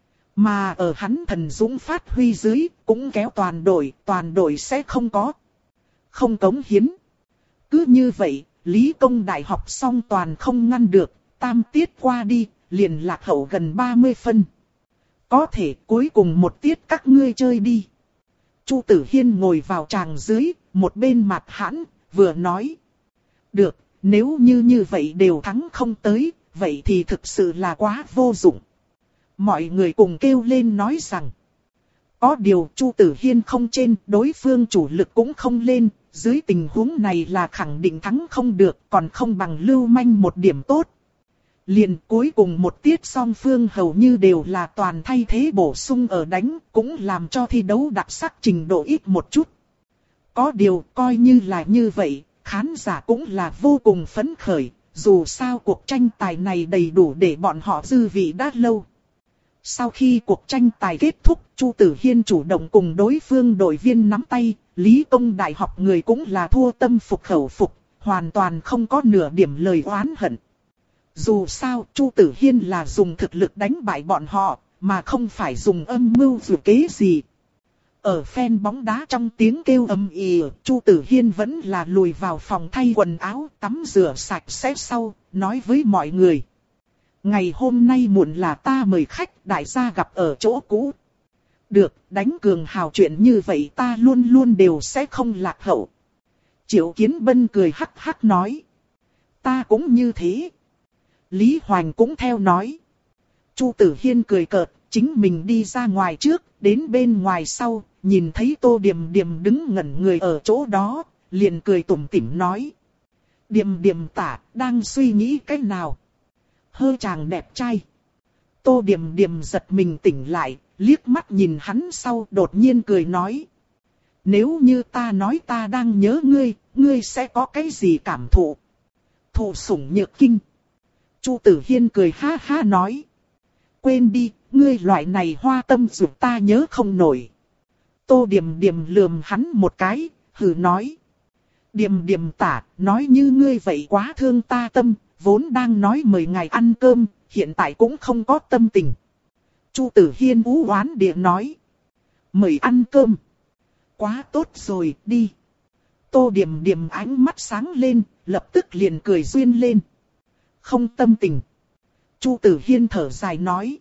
Mà ở hắn thần dũng phát huy dưới, cũng kéo toàn đội, toàn đội sẽ không có. Không cống hiến. Cứ như vậy, Lý Công Đại học xong toàn không ngăn được, tam tiết qua đi, liền lạc hậu gần ba mươi phân. Có thể cuối cùng một tiết các ngươi chơi đi. Chu Tử Hiên ngồi vào tràng dưới, một bên mặt hãn, vừa nói. Được, nếu như như vậy đều thắng không tới, vậy thì thực sự là quá vô dụng. Mọi người cùng kêu lên nói rằng. Có điều Chu Tử Hiên không trên, đối phương chủ lực cũng không lên, dưới tình huống này là khẳng định thắng không được, còn không bằng lưu manh một điểm tốt. Liền cuối cùng một tiết song phương hầu như đều là toàn thay thế bổ sung ở đánh, cũng làm cho thi đấu đặc sắc trình độ ít một chút. Có điều coi như là như vậy, khán giả cũng là vô cùng phấn khởi, dù sao cuộc tranh tài này đầy đủ để bọn họ dư vị đã lâu. Sau khi cuộc tranh tài kết thúc, Chu Tử Hiên chủ động cùng đối phương đội viên nắm tay, Lý Công Đại học người cũng là thua tâm phục khẩu phục, hoàn toàn không có nửa điểm lời oán hận. Dù sao, Chu Tử Hiên là dùng thực lực đánh bại bọn họ, mà không phải dùng âm mưu dù kế gì. Ở fan bóng đá trong tiếng kêu ầm ĩ, Chu Tử Hiên vẫn là lùi vào phòng thay quần áo, tắm rửa sạch sẽ sau, nói với mọi người. Ngày hôm nay muộn là ta mời khách, đại gia gặp ở chỗ cũ. Được, đánh cường hào chuyện như vậy ta luôn luôn đều sẽ không lạc hậu. Triệu Kiến Bân cười hắc hắc nói. Ta cũng như thế. Lý Hoành cũng theo nói. Chu Tử Hiên cười cợt, chính mình đi ra ngoài trước, đến bên ngoài sau, nhìn thấy Tô Điềm Điềm đứng ngẩn người ở chỗ đó, liền cười tủm tỉm nói. Điềm Điềm tả, đang suy nghĩ cách nào? Hơ chàng đẹp trai. Tô Điềm Điềm giật mình tỉnh lại, liếc mắt nhìn hắn sau đột nhiên cười nói. Nếu như ta nói ta đang nhớ ngươi, ngươi sẽ có cái gì cảm thụ? Thụ sủng nhược kinh. Chu Tử Hiên cười ha ha nói. Quên đi, ngươi loại này hoa tâm dục ta nhớ không nổi. Tô Điềm Điềm lườm hắn một cái, hừ nói. Điềm Điềm tả, nói như ngươi vậy quá thương ta tâm, vốn đang nói mời ngài ăn cơm, hiện tại cũng không có tâm tình. Chu Tử Hiên ú oán địa nói. Mời ăn cơm. Quá tốt rồi, đi. Tô Điềm Điềm ánh mắt sáng lên, lập tức liền cười duyên lên. Không tâm tình. Chu Tử Hiên thở dài nói.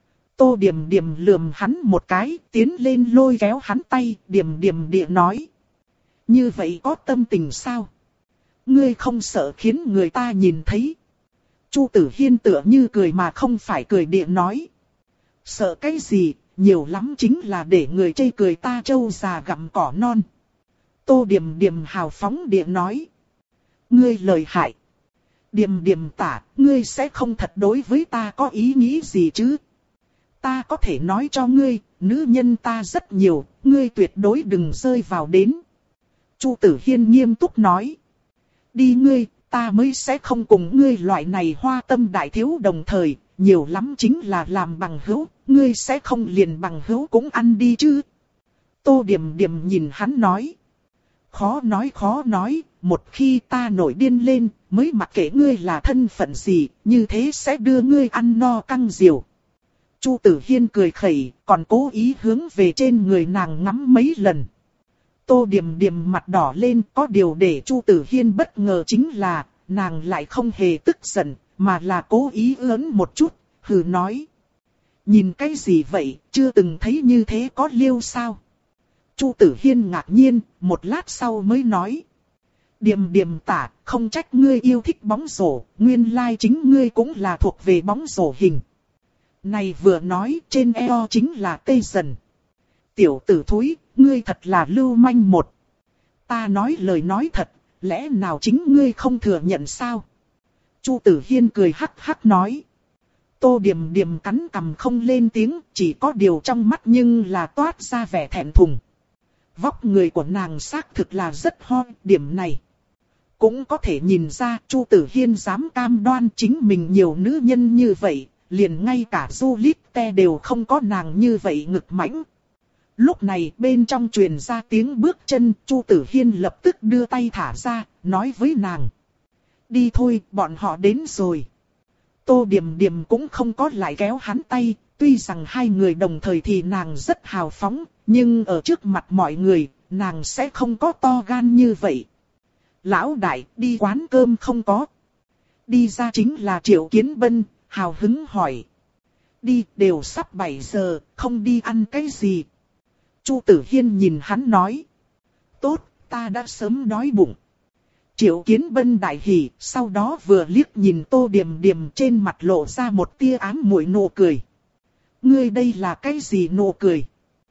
Tô Điềm Điềm lườm hắn một cái, tiến lên lôi kéo hắn tay, Điềm Điềm địa nói. Như vậy có tâm tình sao? Ngươi không sợ khiến người ta nhìn thấy. Chu Tử Hiên tựa như cười mà không phải cười địa nói. Sợ cái gì, nhiều lắm chính là để người chê cười ta trâu già gặm cỏ non. Tô Điềm Điềm hào phóng địa nói. Ngươi lợi hại. Điềm Điềm tả, ngươi sẽ không thật đối với ta có ý nghĩ gì chứ? Ta có thể nói cho ngươi, nữ nhân ta rất nhiều, ngươi tuyệt đối đừng rơi vào đến. Chu Tử Hiên nghiêm túc nói. Đi ngươi, ta mới sẽ không cùng ngươi loại này hoa tâm đại thiếu đồng thời, nhiều lắm chính là làm bằng hữu, ngươi sẽ không liền bằng hữu cũng ăn đi chứ. Tô Điềm Điềm nhìn hắn nói. Khó nói khó nói, một khi ta nổi điên lên, mới mặc kệ ngươi là thân phận gì, như thế sẽ đưa ngươi ăn no căng diều. Chu Tử Hiên cười khẩy, còn cố ý hướng về trên người nàng ngắm mấy lần. Tô Điềm Điềm mặt đỏ lên, có điều để Chu Tử Hiên bất ngờ chính là, nàng lại không hề tức giận, mà là cố ý ớn một chút, hừ nói. Nhìn cái gì vậy, chưa từng thấy như thế có liêu sao? Chu Tử Hiên ngạc nhiên, một lát sau mới nói. Điềm Điềm tả, không trách ngươi yêu thích bóng rổ, nguyên lai chính ngươi cũng là thuộc về bóng rổ hình. Này vừa nói trên eo chính là tê dần. Tiểu tử thúi, ngươi thật là lưu manh một. Ta nói lời nói thật, lẽ nào chính ngươi không thừa nhận sao? Chu Tử Hiên cười hắc hắc nói. Tô Điềm Điềm cắn cằm không lên tiếng, chỉ có điều trong mắt nhưng là toát ra vẻ thẹn thùng. Vóc người của nàng xác thực là rất hot, điểm này cũng có thể nhìn ra Chu Tử Hiên dám cam đoan chính mình nhiều nữ nhân như vậy, liền ngay cả Juliette đều không có nàng như vậy ngực mãnh. Lúc này bên trong truyền ra tiếng bước chân, Chu Tử Hiên lập tức đưa tay thả ra, nói với nàng. Đi thôi, bọn họ đến rồi. Tô Điềm Điềm cũng không có lại kéo hắn tay, tuy rằng hai người đồng thời thì nàng rất hào phóng, nhưng ở trước mặt mọi người, nàng sẽ không có to gan như vậy. Lão đại, đi quán cơm không có. Đi ra chính là Triệu Kiến Bân, hào hứng hỏi. Đi, đều sắp bảy giờ, không đi ăn cái gì. Chu Tử Hiên nhìn hắn nói. Tốt, ta đã sớm đói bụng. Triệu Kiến Bân đại hỉ, sau đó vừa liếc nhìn Tô Điềm Điềm trên mặt lộ ra một tia ám muội nụ cười. Ngươi đây là cái gì nụ cười?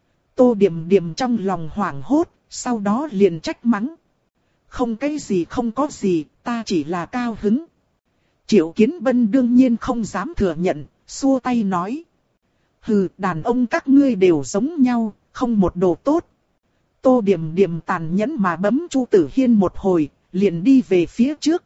Tô Điềm Điềm trong lòng hoảng hốt, sau đó liền trách mắng. Không cái gì không có gì, ta chỉ là cao hứng. Triệu Kiến Bân đương nhiên không dám thừa nhận, xua tay nói. Hừ, đàn ông các ngươi đều giống nhau, không một đồ tốt. Tô Điềm Điềm tàn nhẫn mà bấm Chu Tử Hiên một hồi, liền đi về phía trước.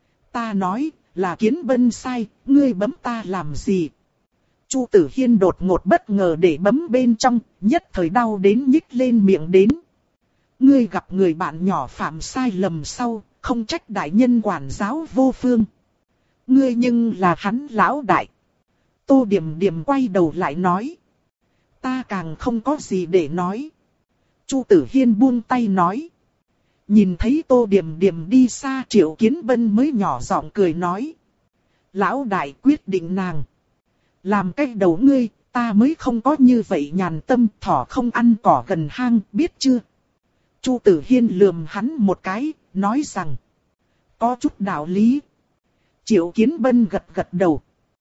Ta nói, là Kiến Bân sai, ngươi bấm ta làm gì? Chu Tử Hiên đột ngột bất ngờ để bấm bên trong, nhất thời đau đến nhích lên miệng đến. Ngươi gặp người bạn nhỏ phạm sai lầm sau, không trách đại nhân quản giáo vô phương. Ngươi nhưng là hắn lão đại. Tô Điềm Điềm quay đầu lại nói. Ta càng không có gì để nói. Chu Tử Hiên buông tay nói. Nhìn thấy Tô Điềm Điềm đi xa, Triệu Kiến Bân mới nhỏ giọng cười nói. Lão đại quyết định nàng. Làm cái đầu ngươi, ta mới không có như vậy nhàn tâm, thỏ không ăn cỏ gần hang, biết chưa? Chu Tử Hiên lườm hắn một cái, nói rằng. Có chút đạo lý. Triệu Kiến Bân gật gật đầu.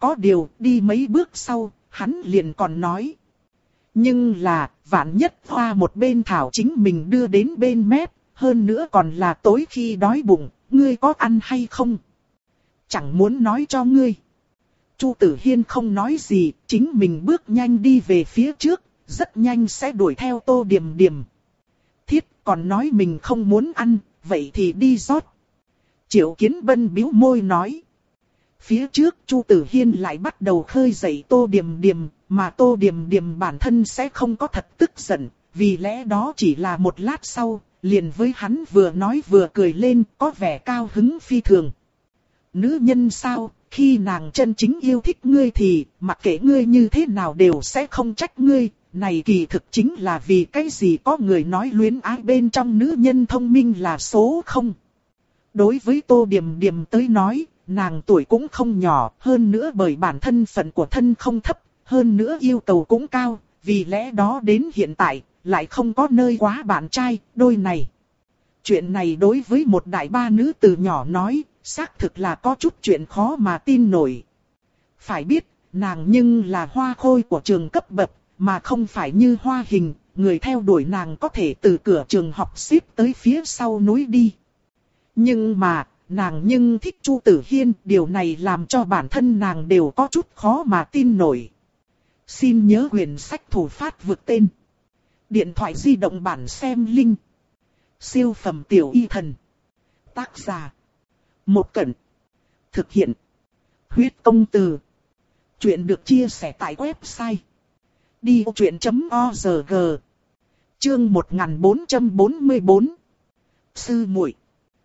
có điều đi mấy bước sau, hắn liền còn nói. Nhưng là, vạn nhất hoa một bên thảo chính mình đưa đến bên mép, hơn nữa còn là tối khi đói bụng, ngươi có ăn hay không? Chẳng muốn nói cho ngươi. Chu Tử Hiên không nói gì, chính mình bước nhanh đi về phía trước, rất nhanh sẽ đuổi theo Tô Điềm Điềm. Thiết còn nói mình không muốn ăn, vậy thì đi rót. Triệu Kiến Bân bĩu môi nói. Phía trước Chu Tử Hiên lại bắt đầu khơi dậy Tô Điềm Điềm, mà Tô Điềm Điềm bản thân sẽ không có thật tức giận, vì lẽ đó chỉ là một lát sau, liền với hắn vừa nói vừa cười lên, có vẻ cao hứng phi thường. Nữ nhân sao, khi nàng chân chính yêu thích ngươi thì, mặc kệ ngươi như thế nào đều sẽ không trách ngươi, này kỳ thực chính là vì cái gì có người nói luyến ái bên trong nữ nhân thông minh là số không. Đối với Tô Điềm Điềm tới nói, nàng tuổi cũng không nhỏ, hơn nữa bởi bản thân phận của thân không thấp, hơn nữa yêu cầu cũng cao, vì lẽ đó đến hiện tại, lại không có nơi quá bạn trai, đôi này. Chuyện này đối với một đại ba nữ từ nhỏ nói, xác thực là có chút chuyện khó mà tin nổi. Phải biết, nàng nhưng là hoa khôi của trường cấp bậc, mà không phải như Hoa Hình, người theo đuổi nàng có thể từ cửa trường học xếp tới phía sau núi đi. Nhưng mà, nàng nhưng thích Chu Tử Hiên, điều này làm cho bản thân nàng đều có chút khó mà tin nổi. Xin nhớ quyển sách thủ phát vượt tên. Điện thoại di động bản xem link. Siêu phẩm tiểu y thần. Tác giả. Một Cẩn. Thực hiện. Huyết công từ. Chuyện được chia sẻ tại website. đi ô chuyện chấm org. Chương một nghìn bốn trăm bốn mươi tư. Sư muội.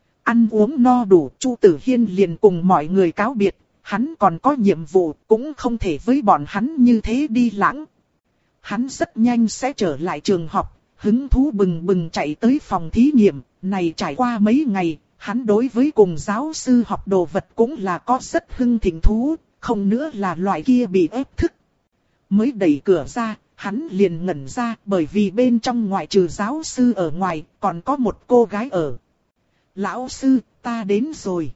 Ăn uống no đủ, Chu Tử Hiên liền cùng mọi người cáo biệt. Hắn còn có nhiệm vụ, cũng không thể với bọn hắn như thế đi lãng. Hắn rất nhanh sẽ trở lại trường học, hứng thú bừng bừng chạy tới phòng thí nghiệm. Này trải qua mấy ngày, hắn đối với cùng giáo sư học đồ vật cũng là có rất hưng thịnh thú, không nữa là loại kia bị ép thức. Mới đẩy cửa ra, hắn liền ngẩn ra bởi vì bên trong ngoại trừ giáo sư ở ngoài, còn có một cô gái ở. Lão sư, ta đến rồi.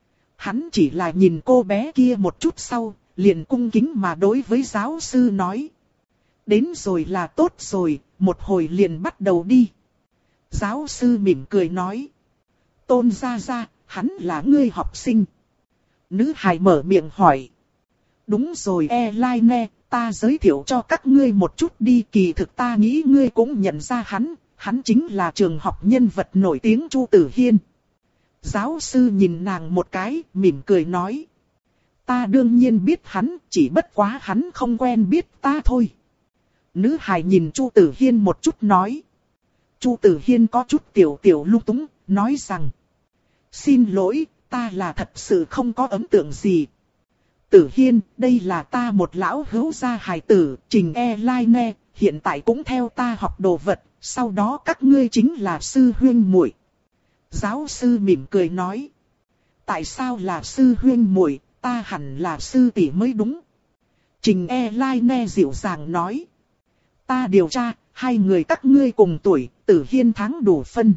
Hắn chỉ là nhìn cô bé kia một chút sau, liền cung kính mà đối với giáo sư nói. Đến rồi là tốt rồi, một hồi liền bắt đầu đi. Giáo sư mỉm cười nói. Tôn gia gia, hắn là ngươi học sinh. Nữ hài mở miệng hỏi. Đúng rồi Elaine, ta giới thiệu cho các ngươi một chút đi, kỳ thực ta nghĩ ngươi cũng nhận ra hắn, hắn chính là trường học nhân vật nổi tiếng Chu Tử Hiên. Giáo sư nhìn nàng một cái, mỉm cười nói. Ta đương nhiên biết hắn, chỉ bất quá hắn không quen biết ta thôi. Nữ hài nhìn Chu Tử Hiên một chút nói. Chu Tử Hiên có chút tiểu tiểu lung túng, nói rằng. Xin lỗi, ta là thật sự không có ấn tượng gì. Tử Hiên, đây là ta một lão hữu gia hài tử, Trình Elaine, hiện tại cũng theo ta học đồ vật, sau đó các ngươi chính là sư huynh muội. Giáo sư mỉm cười nói. Tại sao là sư huynh muội, ta hẳn là sư tỷ mới đúng. Trình Elaine dịu dàng nói. Ta điều tra, hai người các ngươi cùng tuổi, Tử Hiên thắng đủ phân.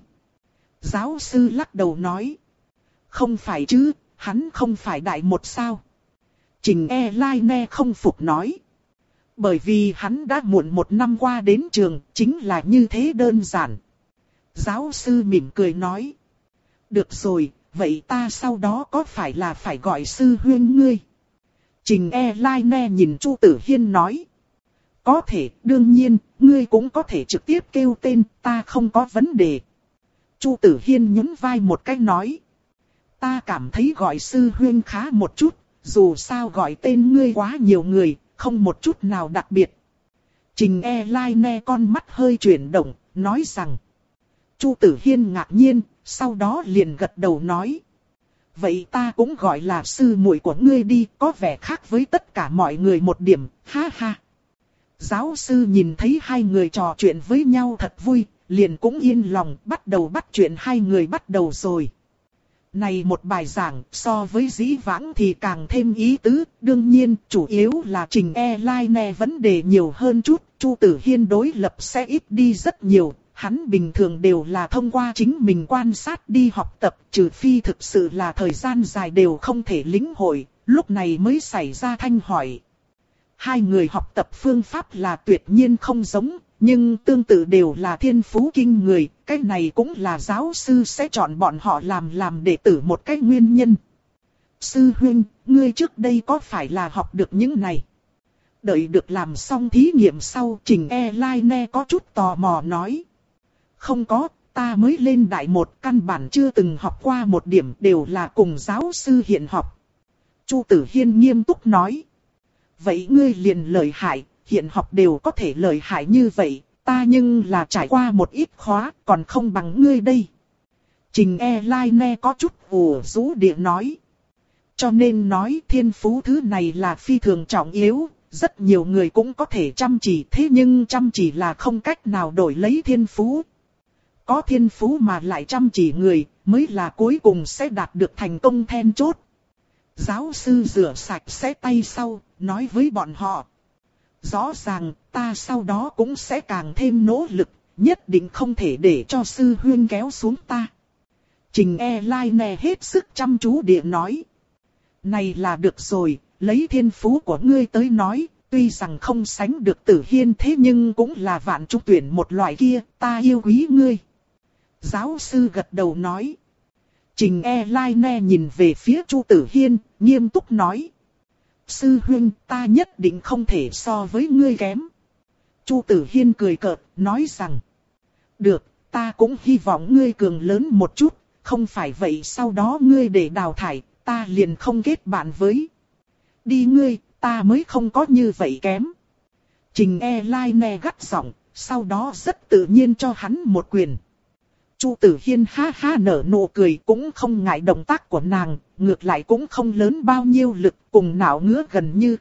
Giáo sư lắc đầu nói. Không phải chứ, hắn không phải đại một sao. Trình Elaine không phục nói. Bởi vì hắn đã muộn một năm qua đến trường, chính là như thế đơn giản. Giáo sư mỉm cười nói. Được rồi, vậy ta sau đó có phải là phải gọi sư huynh ngươi? Trình Elaine nhìn Chu Tử Hiên nói. Có thể, đương nhiên, ngươi cũng có thể trực tiếp kêu tên, ta không có vấn đề. Chu Tử Hiên nhún vai một cái nói. Ta cảm thấy gọi sư huynh khá một chút, dù sao gọi tên ngươi quá nhiều người, không một chút nào đặc biệt. Trình Elaine con mắt hơi chuyển động, nói rằng. Chu Tử Hiên ngạc nhiên, sau đó liền gật đầu nói. Vậy ta cũng gọi là sư muội của ngươi đi, có vẻ khác với tất cả mọi người một điểm, ha ha. Giáo sư nhìn thấy hai người trò chuyện với nhau thật vui, liền cũng yên lòng, bắt đầu bắt chuyện hai người bắt đầu rồi. Này một bài giảng, so với dĩ vãng thì càng thêm ý tứ, đương nhiên, chủ yếu là Trình Elaine vấn đề nhiều hơn chút, Chu Tử Hiên đối lập sẽ ít đi rất nhiều, hắn bình thường đều là thông qua chính mình quan sát đi học tập, trừ phi thực sự là thời gian dài đều không thể lĩnh hội, lúc này mới xảy ra thanh hỏi. Hai người học tập phương pháp là tuyệt nhiên không giống, nhưng tương tự đều là thiên phú kinh người, cái này cũng là giáo sư sẽ chọn bọn họ làm làm đệ tử một cái nguyên nhân. Sư huynh, ngươi trước đây có phải là học được những này? Đợi được làm xong thí nghiệm sau, Trình Elaine có chút tò mò nói. Không có, ta mới lên đại một, căn bản chưa từng học qua một điểm, đều là cùng giáo sư hiện học. Chu Tử Hiên nghiêm túc nói. Vậy ngươi liền lợi hại, hiện học đều có thể lợi hại như vậy, ta nhưng là trải qua một ít khóa, còn không bằng ngươi đây. Trình Elaine có chút ủ rũ địa nói. Cho nên nói thiên phú thứ này là phi thường trọng yếu, rất nhiều người cũng có thể chăm chỉ, thế nhưng chăm chỉ là không cách nào đổi lấy thiên phú. Có thiên phú mà lại chăm chỉ người, mới là cuối cùng sẽ đạt được thành công then chốt. Giáo sư rửa sạch sẽ tay sau, nói với bọn họ. Rõ ràng, ta sau đó cũng sẽ càng thêm nỗ lực, nhất định không thể để cho sư huynh kéo xuống ta. Trình Elaine hết sức chăm chú địa nói. Này là được rồi, lấy thiên phú của ngươi tới nói, tuy rằng không sánh được Tử Hiên thế nhưng cũng là vạn trung tuyển một loại kia, ta yêu quý ngươi. Giáo sư gật đầu nói. Trình Elaine nhìn về phía Chu Tử Hiên, nghiêm túc nói. Sư huynh, ta nhất định không thể so với ngươi kém. Chu Tử Hiên cười cợt, nói rằng. Được, ta cũng hy vọng ngươi cường lớn một chút, không phải vậy sau đó ngươi để đào thải, ta liền không kết bạn với. Đi ngươi, ta mới không có như vậy kém. Trình Elaine gắt giọng, sau đó rất tự nhiên cho hắn một quyền. Chu Tử Hiên ha ha nở nụ cười, cũng không ngại động tác của nàng, ngược lại cũng không lớn bao nhiêu lực, cùng não ngứa gần như.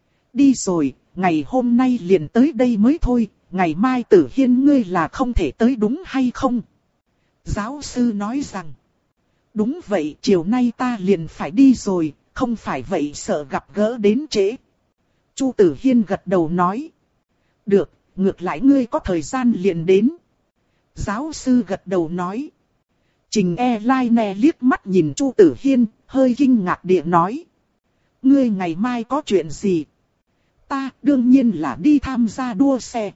Đi rồi, ngày hôm nay liền tới đây mới thôi, ngày mai Tử Hiên ngươi là không thể tới đúng hay không? Giáo sư nói rằng, đúng vậy, chiều nay ta liền phải đi rồi, không phải vậy sợ gặp gỡ đến trễ. Chu Tử Hiên gật đầu nói, được, ngược lại ngươi có thời gian liền đến. Giáo sư gật đầu nói. Trình Elaine liếc mắt nhìn Chu Tử Hiên, hơi kinh ngạc địa nói. Ngươi ngày mai có chuyện gì? Ta đương nhiên là đi tham gia đua xe.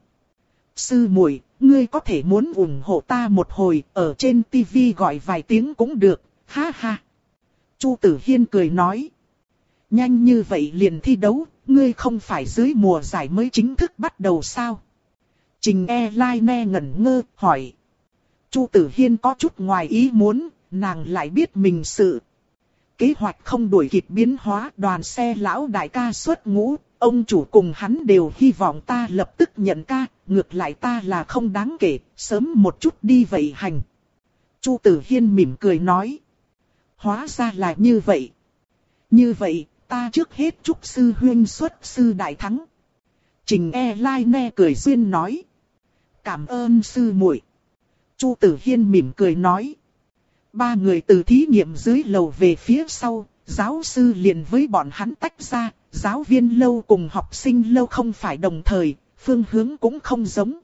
Sư muội, ngươi có thể muốn ủng hộ ta một hồi, ở trên tivi gọi vài tiếng cũng được, ha ha. Chu Tử Hiên cười nói. Nhanh như vậy liền thi đấu, ngươi không phải dưới mùa giải mới chính thức bắt đầu sao? Trình Elaine ngẩn ngơ, hỏi. Chu Tử Hiên có chút ngoài ý muốn, nàng lại biết mình sự. Kế hoạch không đuổi kịp biến hóa, đoàn xe lão đại ca xuất ngũ, ông chủ cùng hắn đều hy vọng ta lập tức nhận ca, ngược lại ta là không đáng kể, sớm một chút đi vậy hành. Chu Tử Hiên mỉm cười nói. Hóa ra là như vậy. Như vậy, ta trước hết chúc sư huynh xuất sư đại thắng. Trình Elaine cười duyên nói. Cảm ơn sư muội. Chu Tử Hiên mỉm cười nói. Ba người từ thí nghiệm dưới lầu về phía sau, giáo sư liền với bọn hắn tách ra, giáo viên lâu cùng học sinh lâu không phải đồng thời, phương hướng cũng không giống.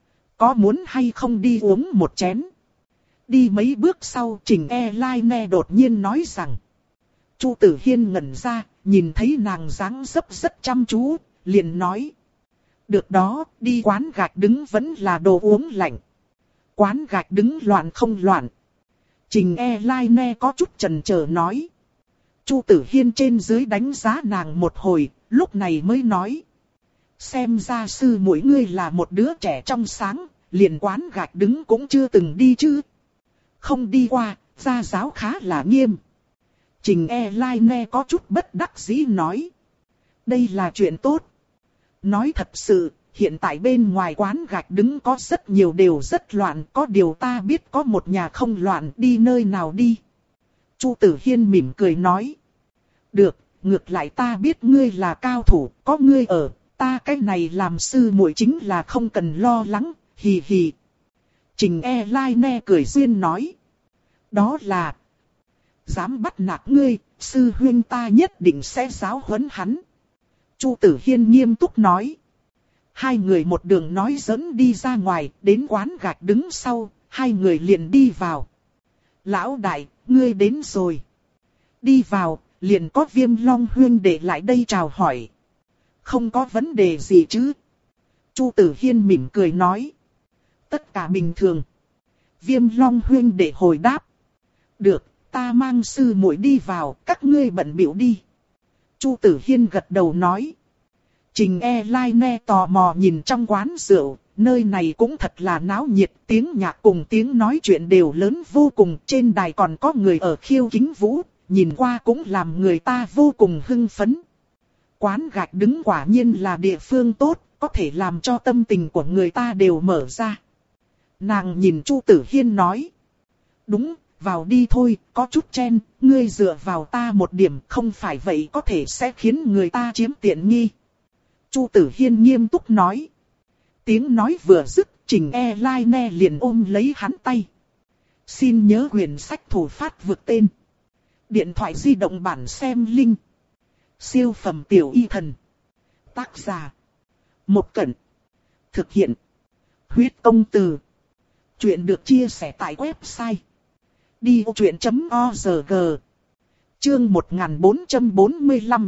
Có muốn hay không đi uống một chén? Đi mấy bước sau, Trình Elaine đột nhiên nói rằng. Chu Tử Hiên ngẩn ra, nhìn thấy nàng dáng dấp rất chăm chú, liền nói. Được đó, đi quán gạch đứng vẫn là đồ uống lạnh. Quán gạch đứng loạn không loạn. Trình Elaine có chút chần chờ nói. Chu Tử Hiên trên dưới đánh giá nàng một hồi, lúc này mới nói. Xem ra sư muội ngươi là một đứa trẻ trong sáng, liền quán gạch đứng cũng chưa từng đi chứ. Không đi qua, gia giáo khá là nghiêm. Trình Elaine có chút bất đắc dĩ nói. Đây là chuyện tốt. Nói thật sự, hiện tại bên ngoài quán gạch đứng có rất nhiều đều rất loạn, có điều ta biết có một nhà không loạn, đi nơi nào đi. Chu Tử Hiên mỉm cười nói. Được, ngược lại ta biết ngươi là cao thủ, có ngươi ở, ta cái này làm sư muội chính là không cần lo lắng, hì hì. Trình Elaine cười duyên nói. Đó là, dám bắt nạt ngươi, sư huynh ta nhất định sẽ giáo huấn hắn. Chu Tử Hiên nghiêm túc nói. Hai người một đường nói dẫn đi ra ngoài, đến quán gạch đứng sau, hai người liền đi vào. Lão đại, ngươi đến rồi. Đi vào, liền có Viêm Long huynh đệ lại đây chào hỏi. Không có vấn đề gì chứ? Chu Tử Hiên mỉm cười nói. Tất cả bình thường. Viêm Long huynh đệ hồi đáp. Được, ta mang sư muội đi vào, các ngươi bận bịu đi. Chu Tử Hiên gật đầu nói. Trình Airline tò mò nhìn trong quán rượu, nơi này cũng thật là náo nhiệt, tiếng nhạc cùng tiếng nói chuyện đều lớn vô cùng, trên đài còn có người ở khiêu kính vũ, nhìn qua cũng làm người ta vô cùng hưng phấn. Quán gạch đứng quả nhiên là địa phương tốt, có thể làm cho tâm tình của người ta đều mở ra. Nàng nhìn Chu Tử Hiên nói. Đúng, vào đi thôi, có chút chen, ngươi dựa vào ta một điểm, không phải vậy có thể sẽ khiến người ta chiếm tiện nghi. Chu Tử Hiên nghiêm túc nói. Tiếng nói vừa dứt, Trình Airline liền ôm lấy hắn tay. Xin nhớ quyển sách thủ phát vượt tên. Điện thoại di động bản xem link. Siêu phẩm tiểu y thần. Tác giả. Một Cẩn. Thực hiện. Huyết công từ. Chuyện được chia sẻ tại website. đi ô chuyện chấm org. Chương một nghìn bốn trăm bốn mươi lăm.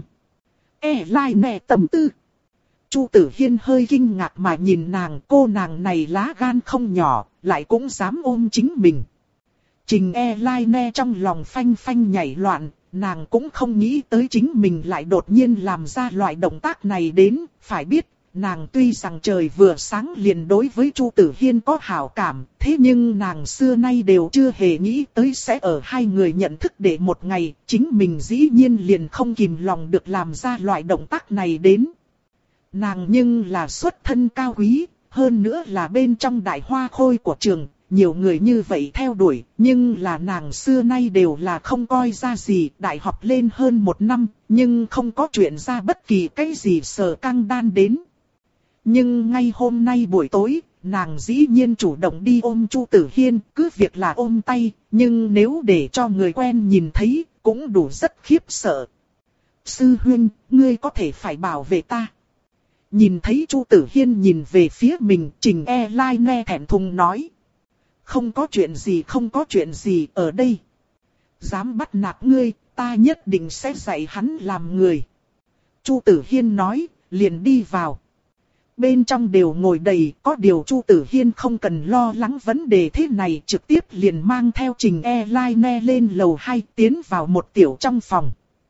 Airline tầm tư. Chu Tử Hiên hơi kinh ngạc mà nhìn nàng, cô nàng này lá gan không nhỏ, lại cũng dám ôm chính mình. Trình Airline trong lòng phanh phanh nhảy loạn, nàng cũng không nghĩ tới chính mình lại đột nhiên làm ra loại động tác này đến, phải biết, nàng tuy rằng trời vừa sáng liền đối với Chu Tử Hiên có hảo cảm, thế nhưng nàng xưa nay đều chưa hề nghĩ tới sẽ ở hai người nhận thức để một ngày, chính mình dĩ nhiên liền không kìm lòng được làm ra loại động tác này đến. Nàng nhưng là xuất thân cao quý, hơn nữa là bên trong đại hoa khôi của trường, nhiều người như vậy theo đuổi, nhưng là nàng xưa nay đều là không coi ra gì, đại học lên hơn một năm, nhưng không có chuyện ra bất kỳ cái gì sờ căng đan đến. Nhưng ngay hôm nay buổi tối, nàng dĩ nhiên chủ động đi ôm Chu Tử Hiên, cứ việc là ôm tay, nhưng nếu để cho người quen nhìn thấy, cũng đủ rất khiếp sợ. Sư huynh, ngươi có thể phải bảo vệ ta. Nhìn thấy Chu Tử Hiên nhìn về phía mình, Trình Airline thẹn thùng nói. Không có chuyện gì, không có chuyện gì ở đây. Dám bắt nạt ngươi, ta nhất định sẽ dạy hắn làm người. Chu Tử Hiên nói, liền đi vào. Bên trong đều ngồi đầy, có điều Chu Tử Hiên không cần lo lắng vấn đề thế này, trực tiếp liền mang theo Trình Airline lên lầu hai, tiến vào một tiểu trong phòng.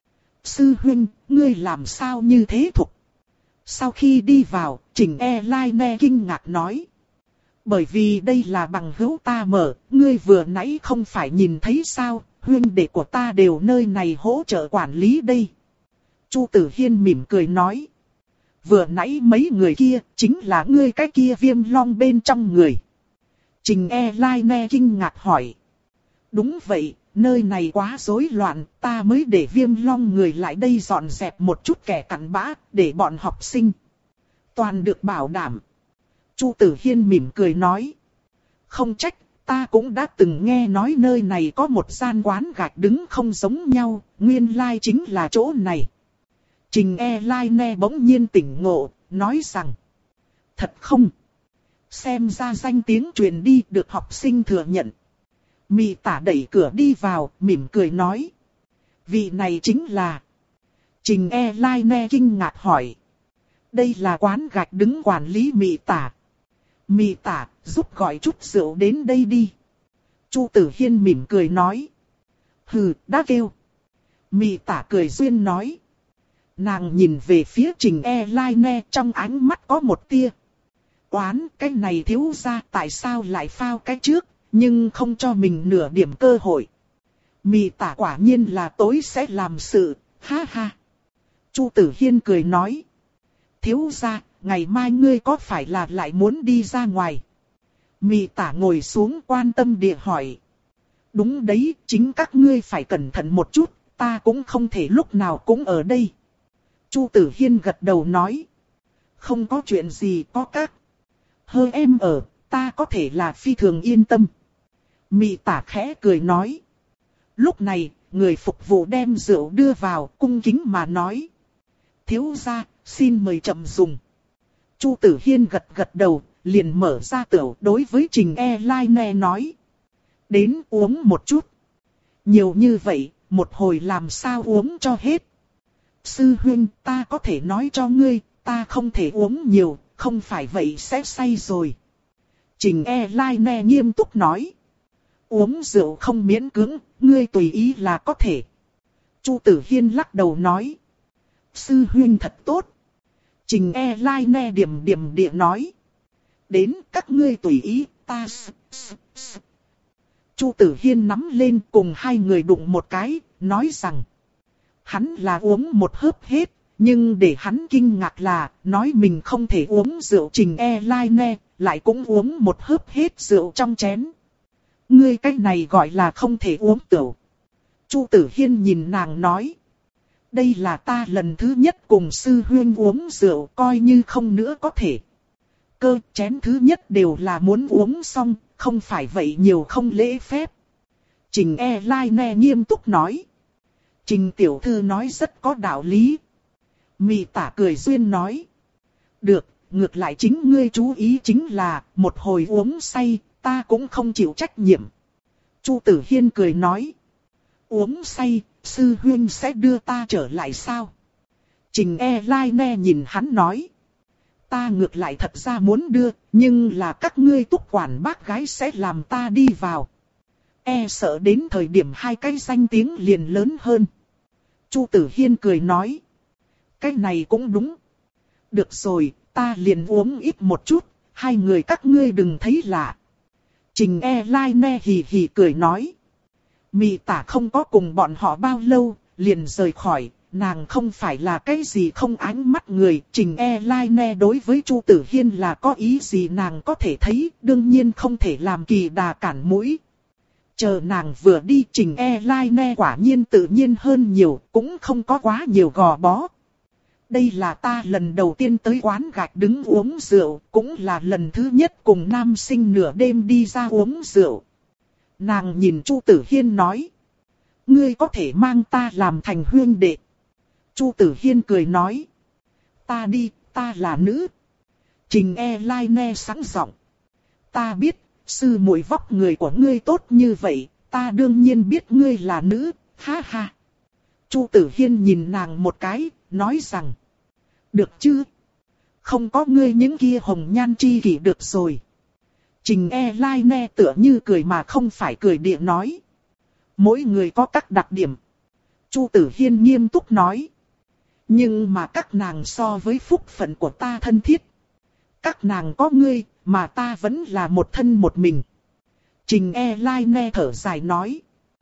Sư huynh, ngươi làm sao như thế thục? Sau khi đi vào, Trình Airline kinh ngạc nói. Bởi vì đây là bằng hữu ta mở, ngươi vừa nãy không phải nhìn thấy sao, huynh đệ của ta đều nơi này hỗ trợ quản lý đây. Chu Tử Hiên mỉm cười nói. Vừa nãy mấy người kia, chính là ngươi cái kia Viêm Long bên trong người. Trình Airline kinh ngạc hỏi. Đúng vậy, nơi này quá rối loạn, ta mới để Viêm Long người lại đây dọn dẹp một chút kẻ cặn bã, để bọn học sinh toàn được bảo đảm. Chu Tử Hiên mỉm cười nói. Không trách, ta cũng đã từng nghe nói nơi này có một gian quán gạch đứng không giống nhau, nguyên lai chính là chỗ này. Trình Airline bỗng nhiên tỉnh ngộ, nói rằng. Thật không? Xem ra danh tiếng truyền đi được học sinh thừa nhận. Mị Tả đẩy cửa đi vào, mỉm cười nói. Vị này chính là. Trình Airline kinh ngạc hỏi. Đây là quán gạch đứng quản lý Mị Tả. Mị Tả, giúp gọi chút rượu đến đây đi. Chu Tử Hiên mỉm cười nói. Hừ, đã kêu. Mị Tả cười duyên nói. Nàng nhìn về phía Trình Airline, trong ánh mắt có một tia. Oán, cái này thiếu ra tại sao lại phao cái trước, nhưng không cho mình nửa điểm cơ hội. Mị Tả quả nhiên là tối sẽ làm sự, ha ha. Chu Tử Hiên cười nói. Thiếu ra, ngày mai ngươi có phải là lại muốn đi ra ngoài? Mị Tả ngồi xuống quan tâm địa hỏi. Đúng đấy, chính các ngươi phải cẩn thận một chút, ta cũng không thể lúc nào cũng ở đây. Chu Tử Hiên gật đầu nói. Không có chuyện gì có các. Hơ em ở, ta có thể là phi thường yên tâm. Mị Tả khẽ cười nói. Lúc này, người phục vụ đem rượu đưa vào, cung kính mà nói. Thiếu gia, xin mời chậm dùng. Chu Tử Hiên gật gật đầu, liền mở ra tửu đối với Trình Airline nói. Đến uống một chút. Nhiều như vậy, một hồi làm sao uống cho hết. Sư huynh, ta có thể nói cho ngươi, ta không thể uống nhiều, không phải vậy sẽ say rồi. Trình E-Line nghiêm túc nói. Uống rượu không miễn cưỡng, ngươi tùy ý là có thể. Chu Tử Hiên lắc đầu nói. Sư huynh thật tốt. Trình E-Line điểm điểm địa nói. Đến các ngươi tùy ý, ta... Chu Tử Hiên nắm lên cùng hai người đụng một cái, nói rằng. Hắn là uống một hớp hết, nhưng để hắn kinh ngạc là, nói mình không thể uống rượu Trình E-Line, lại cũng uống một hớp hết rượu trong chén. Ngươi cái này gọi là không thể uống tửu. Chu Tử Hiên nhìn nàng nói. Đây là ta lần thứ nhất cùng sư huynh uống rượu, coi như không nữa có thể. Cơ chén thứ nhất đều là muốn uống xong, không phải vậy nhiều không lễ phép. Trình E-Line nghiêm túc nói. Trình tiểu thư nói rất có đạo lý. Mị Tả cười duyên nói. Được, ngược lại chính ngươi chú ý chính là, một hồi uống say, ta cũng không chịu trách nhiệm. Chu Tử Hiên cười nói. Uống say, sư huynh sẽ đưa ta trở lại sao? Trình E-Line nhìn hắn nói. Ta ngược lại thật ra muốn đưa, nhưng là các ngươi túc quản bác gái sẽ làm ta đi vào. E sợ đến thời điểm hai cái danh tiếng liền lớn hơn. Chu Tử Hiên cười nói. Cái này cũng đúng. Được rồi, ta liền uống ít một chút, hai người các ngươi đừng thấy lạ. Trình E-Line hì hì cười nói. Mị Tả không có cùng bọn họ bao lâu, liền rời khỏi, nàng không phải là cái gì không ánh mắt người. Trình E-Line đối với Chu Tử Hiên là có ý gì nàng có thể thấy, đương nhiên không thể làm kỳ đà cản mũi. Chờ nàng vừa đi Trình E-Line quả nhiên tự nhiên hơn nhiều, cũng không có quá nhiều gò bó. Đây là ta lần đầu tiên tới quán gạch đứng uống rượu, cũng là lần thứ nhất cùng nam sinh nửa đêm đi ra uống rượu. Nàng nhìn Chu Tử Hiên nói. Ngươi có thể mang ta làm thành huynh đệ. Chu Tử Hiên cười nói. Ta đi, ta là nữ. Trình E-Line sẵn giọng. Ta biết, sư muội vóc người của ngươi tốt như vậy, ta đương nhiên biết ngươi là nữ, ha ha. Chu Tử Hiên nhìn nàng một cái, nói rằng. Được chứ? Không có ngươi những kia hồng nhan chi kỷ được rồi. Trình E-Line tựa như cười mà không phải cười địa nói. Mỗi người có các đặc điểm. Chu Tử Hiên nghiêm túc nói. Nhưng mà các nàng so với phúc phận của ta thân thiết. Các nàng có ngươi, mà ta vẫn là một thân một mình. Trình E-Line thở dài nói.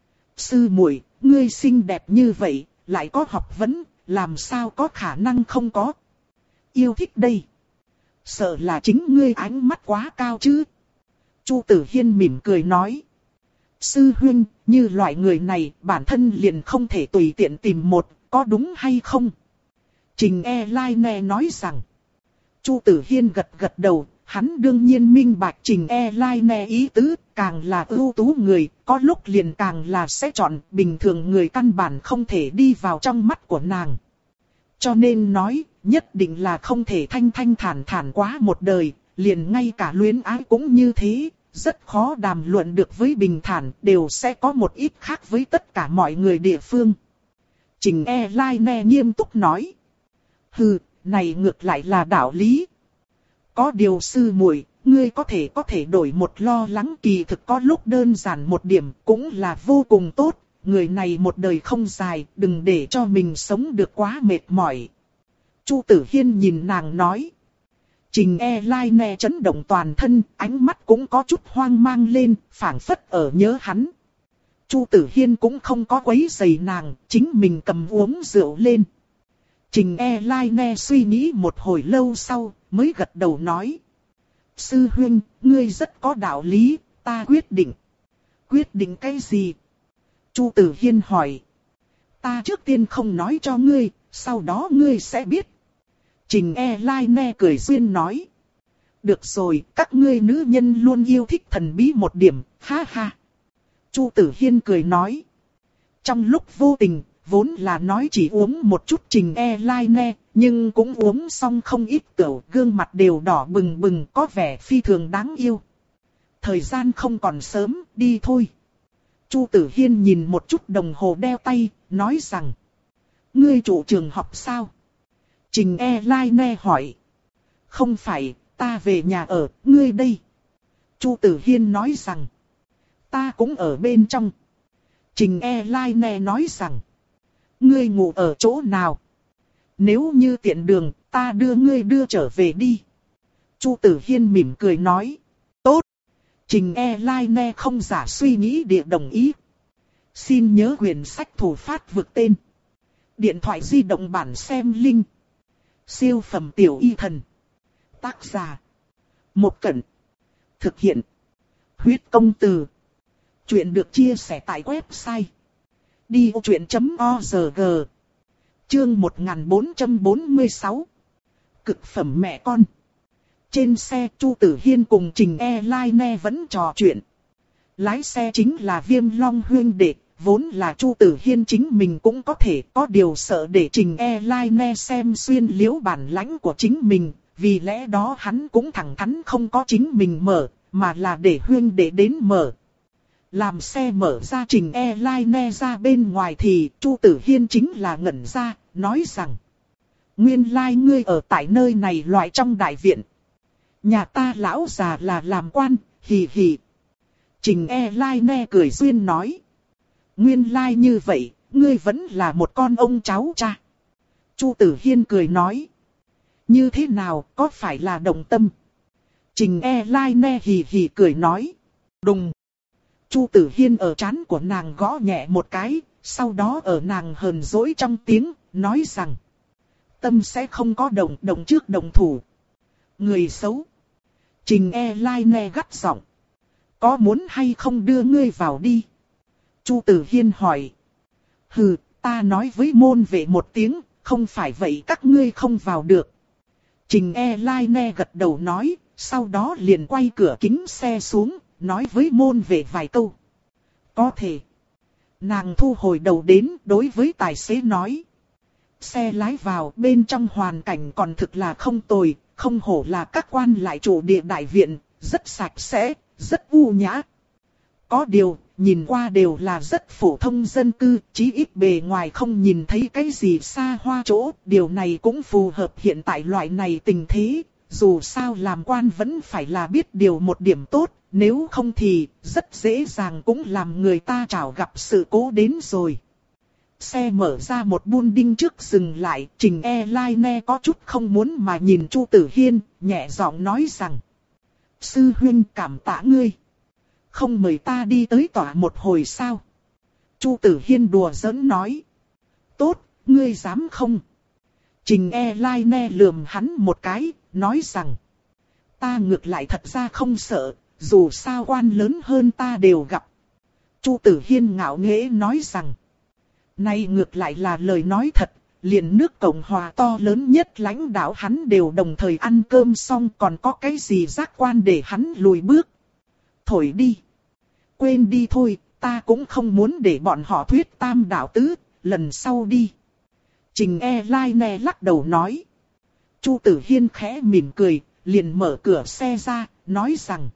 Sư muội, ngươi xinh đẹp như vậy, lại có học vấn, làm sao có khả năng không có. Yêu thích đây. Sợ là chính ngươi ánh mắt quá cao chứ. Chu Tử Hiên mỉm cười nói. Sư huynh, như loại người này, bản thân liền không thể tùy tiện tìm một, có đúng hay không? Trình E-Line nói rằng. Chu Tử Hiên gật gật đầu, hắn đương nhiên minh bạch Trình E-Line ý tứ, càng là ưu tú người, có lúc liền càng là sẽ chọn, bình thường người căn bản không thể đi vào trong mắt của nàng. Cho nên nói, nhất định là không thể thanh thanh thản thản quá một đời, liền ngay cả luyến ái cũng như thế, rất khó đàm luận được với bình thản, đều sẽ có một ít khác với tất cả mọi người địa phương. Trình E-Line nghiêm túc nói. Hừ, này ngược lại là đạo lý. Có điều sư muội, ngươi có thể có thể đổi một lo lắng kỳ thực có lúc đơn giản một điểm cũng là vô cùng tốt. Người này một đời không dài, đừng để cho mình sống được quá mệt mỏi. Chu Tử Hiên nhìn nàng nói. Trình E-Line chấn động toàn thân, ánh mắt cũng có chút hoang mang lên, phảng phất ở nhớ hắn. Chu Tử Hiên cũng không có quấy rầy nàng, chính mình cầm uống rượu lên. Trình E-Line suy nghĩ một hồi lâu sau, mới gật đầu nói. Sư huynh, ngươi rất có đạo lý, ta quyết định. Quyết định cái gì? Chu Tử Hiên hỏi. Ta trước tiên không nói cho ngươi, sau đó ngươi sẽ biết. Trình E-Line cười duyên nói. Được rồi, các ngươi nữ nhân luôn yêu thích thần bí một điểm, ha ha. Chu Tử Hiên cười nói. Trong lúc vô tình, vốn là nói chỉ uống một chút Trình E-Line, nhưng cũng uống xong không ít tửu, gương mặt đều đỏ bừng bừng, có vẻ phi thường đáng yêu. Thời gian không còn sớm, đi thôi. Chu Tử Hiên nhìn một chút đồng hồ đeo tay, nói rằng. Ngươi chủ trường học sao? Trình Airlines hỏi. Không phải, ta về nhà ở, ngươi đây. Chu Tử Hiên nói rằng. Ta cũng ở bên trong. Trình Airlines nói rằng. Ngươi ngủ ở chỗ nào? Nếu như tiện đường, ta đưa ngươi đưa trở về đi. Chu Tử Hiên mỉm cười nói. Tốt. Trình Airlines không giả suy nghĩ địa đồng ý. Xin nhớ quyển sách thủ phát vực tên. Điện thoại di động bản xem link. Siêu phẩm tiểu y thần. Tác giả. Một Cẩn. Thực hiện. Huyết công từ. Chuyện được chia sẻ tại website. đi vô chuyện chấm org. Chương một nghìn bốn trăm bốn mươi sáu. Cực phẩm mẹ con. Trên xe Chu Tử Hiên cùng Trình Airlines vẫn trò chuyện. Lái xe chính là Viêm Long huynh đệ, vốn là Chu Tử Hiên chính mình cũng có thể có điều sợ để Trình Airlines xem xuyên liễu bản lãnh của chính mình, vì lẽ đó hắn cũng thẳng thắn không có chính mình mở, mà là để huynh đệ đến mở. Làm xe mở ra Trình Airlines ra bên ngoài thì Chu Tử Hiên chính là ngẩn ra, nói rằng. Nguyên lai ngươi ở tại nơi này loại trong đại viện. Nhà ta lão già là làm quan, hì hì. Trình Airlines cười duyên nói. Nguyên lai như vậy, ngươi vẫn là một con ông cháu cha. Chu Tử Hiên cười nói. Như thế nào, có phải là đồng tâm? Trình Airlines hì hì cười nói. Đùng. Chu Tử Hiên ở trán của nàng gõ nhẹ một cái, sau đó ở nàng hờn dỗi trong tiếng, nói rằng. Tâm sẽ không có động, động trước động thủ. Người xấu. Trình Airlines gắt giọng. Có muốn hay không đưa ngươi vào đi? Chu Tử Hiên hỏi. Hừ, ta nói với môn vệ một tiếng, không phải vậy các ngươi không vào được. Trình Airlines gật đầu nói, sau đó liền quay cửa kính xe xuống, nói với môn vệ vài câu. Có thể. Nàng thu hồi đầu đến, đối với tài xế nói. Xe lái vào, bên trong hoàn cảnh còn thực là không tồi, không hổ là các quan lại chủ địa đại viện, rất sạch sẽ, rất u nhã. Có điều, nhìn qua đều là rất phổ thông dân cư, chí ít bề ngoài không nhìn thấy cái gì xa hoa chỗ, điều này cũng phù hợp hiện tại loại này tình thế, dù sao làm quan vẫn phải là biết điều một điểm tốt, nếu không thì rất dễ dàng cũng làm người ta trảo gặp sự cố đến rồi. Xe mở ra một building trước dừng lại, Trình Airlines có chút không muốn mà nhìn Chu Tử Hiên, nhẹ giọng nói rằng. Sư huynh cảm tạ ngươi. Không mời ta đi tới tòa một hồi sao? Chu Tử Hiên đùa giỡn nói. Tốt, ngươi dám không? Trình Airlines lườm hắn một cái, nói rằng. Ta ngược lại thật ra không sợ, dù sao quan lớn hơn ta đều gặp. Chu Tử Hiên ngạo nghễ nói rằng. Này ngược lại là lời nói thật, liền nước Cộng Hòa to lớn nhất lãnh đạo hắn đều đồng thời ăn cơm xong còn có cái gì giác quan để hắn lùi bước. Thổi đi. Quên đi thôi, ta cũng không muốn để bọn họ thuyết tam đạo tứ, lần sau đi. Trình Airlines lắc đầu nói. Chu Tử Hiên khẽ mỉm cười, liền mở cửa xe ra, nói rằng.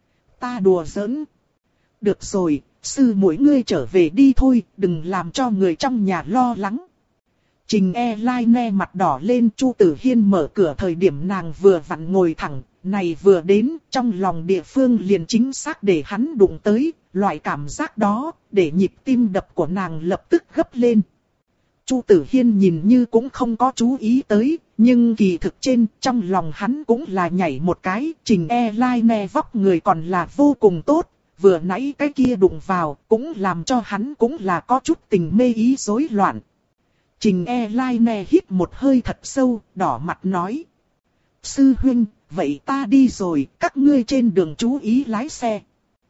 Ta đùa giỡn. Được rồi, sư muội ngươi trở về đi thôi, đừng làm cho người trong nhà lo lắng. Trình Airlines mặt đỏ lên, Chu Tử Hiên mở cửa thời điểm nàng vừa vặn ngồi thẳng, này vừa đến, trong lòng địa phương liền chính xác để hắn đụng tới, loại cảm giác đó, để nhịp tim đập của nàng lập tức gấp lên. Chu Tử Hiên nhìn như cũng không có chú ý tới, nhưng kỳ thực trên, trong lòng hắn cũng là nhảy một cái, Trình Airlines vóc người còn là vô cùng tốt, vừa nãy cái kia đụng vào, cũng làm cho hắn cũng là có chút tình mê ý rối loạn. Trình Airlines hít một hơi thật sâu, đỏ mặt nói. Sư huynh, vậy ta đi rồi, các ngươi trên đường chú ý lái xe.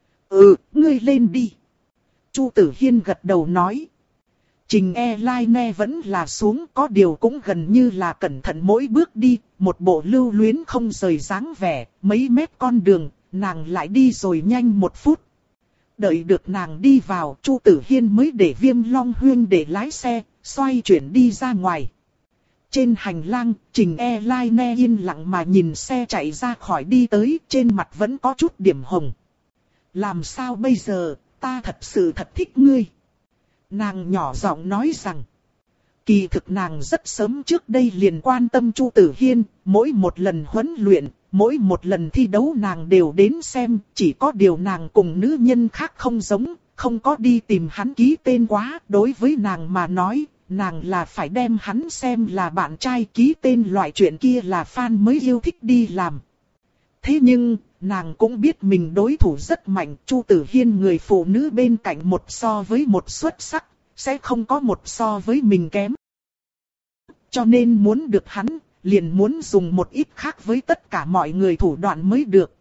Ừ, ngươi lên đi. Chu Tử Hiên gật đầu nói. Trình Airlines vẫn là xuống, có điều cũng gần như là cẩn thận mỗi bước đi, một bộ lưu luyến không rời dáng vẻ, mấy mét con đường, nàng lại đi rồi nhanh một phút. Đợi được nàng đi vào, Chu Tử Hiên mới để Viêm Long huynh để lái xe, xoay chuyển đi ra ngoài. Trên hành lang, Trình Airlines yên lặng mà nhìn xe chạy ra khỏi đi tới, trên mặt vẫn có chút điểm hồng. Làm sao bây giờ, ta thật sự thật thích ngươi. Nàng nhỏ giọng nói rằng, kỳ thực nàng rất sớm trước đây liền quan tâm Chu Tử Hiên, mỗi một lần huấn luyện, mỗi một lần thi đấu nàng đều đến xem, chỉ có điều nàng cùng nữ nhân khác không giống, không có đi tìm hắn ký tên quá, đối với nàng mà nói, nàng là phải đem hắn xem là bạn trai, ký tên loại chuyện kia là fan mới yêu thích đi làm. Thế nhưng, nàng cũng biết mình đối thủ rất mạnh, Chu Tử Hiên người phụ nữ bên cạnh một so với một xuất sắc, sẽ không có một so với mình kém. Cho nên muốn được hắn, liền muốn dùng một ít khác với tất cả mọi người thủ đoạn mới được.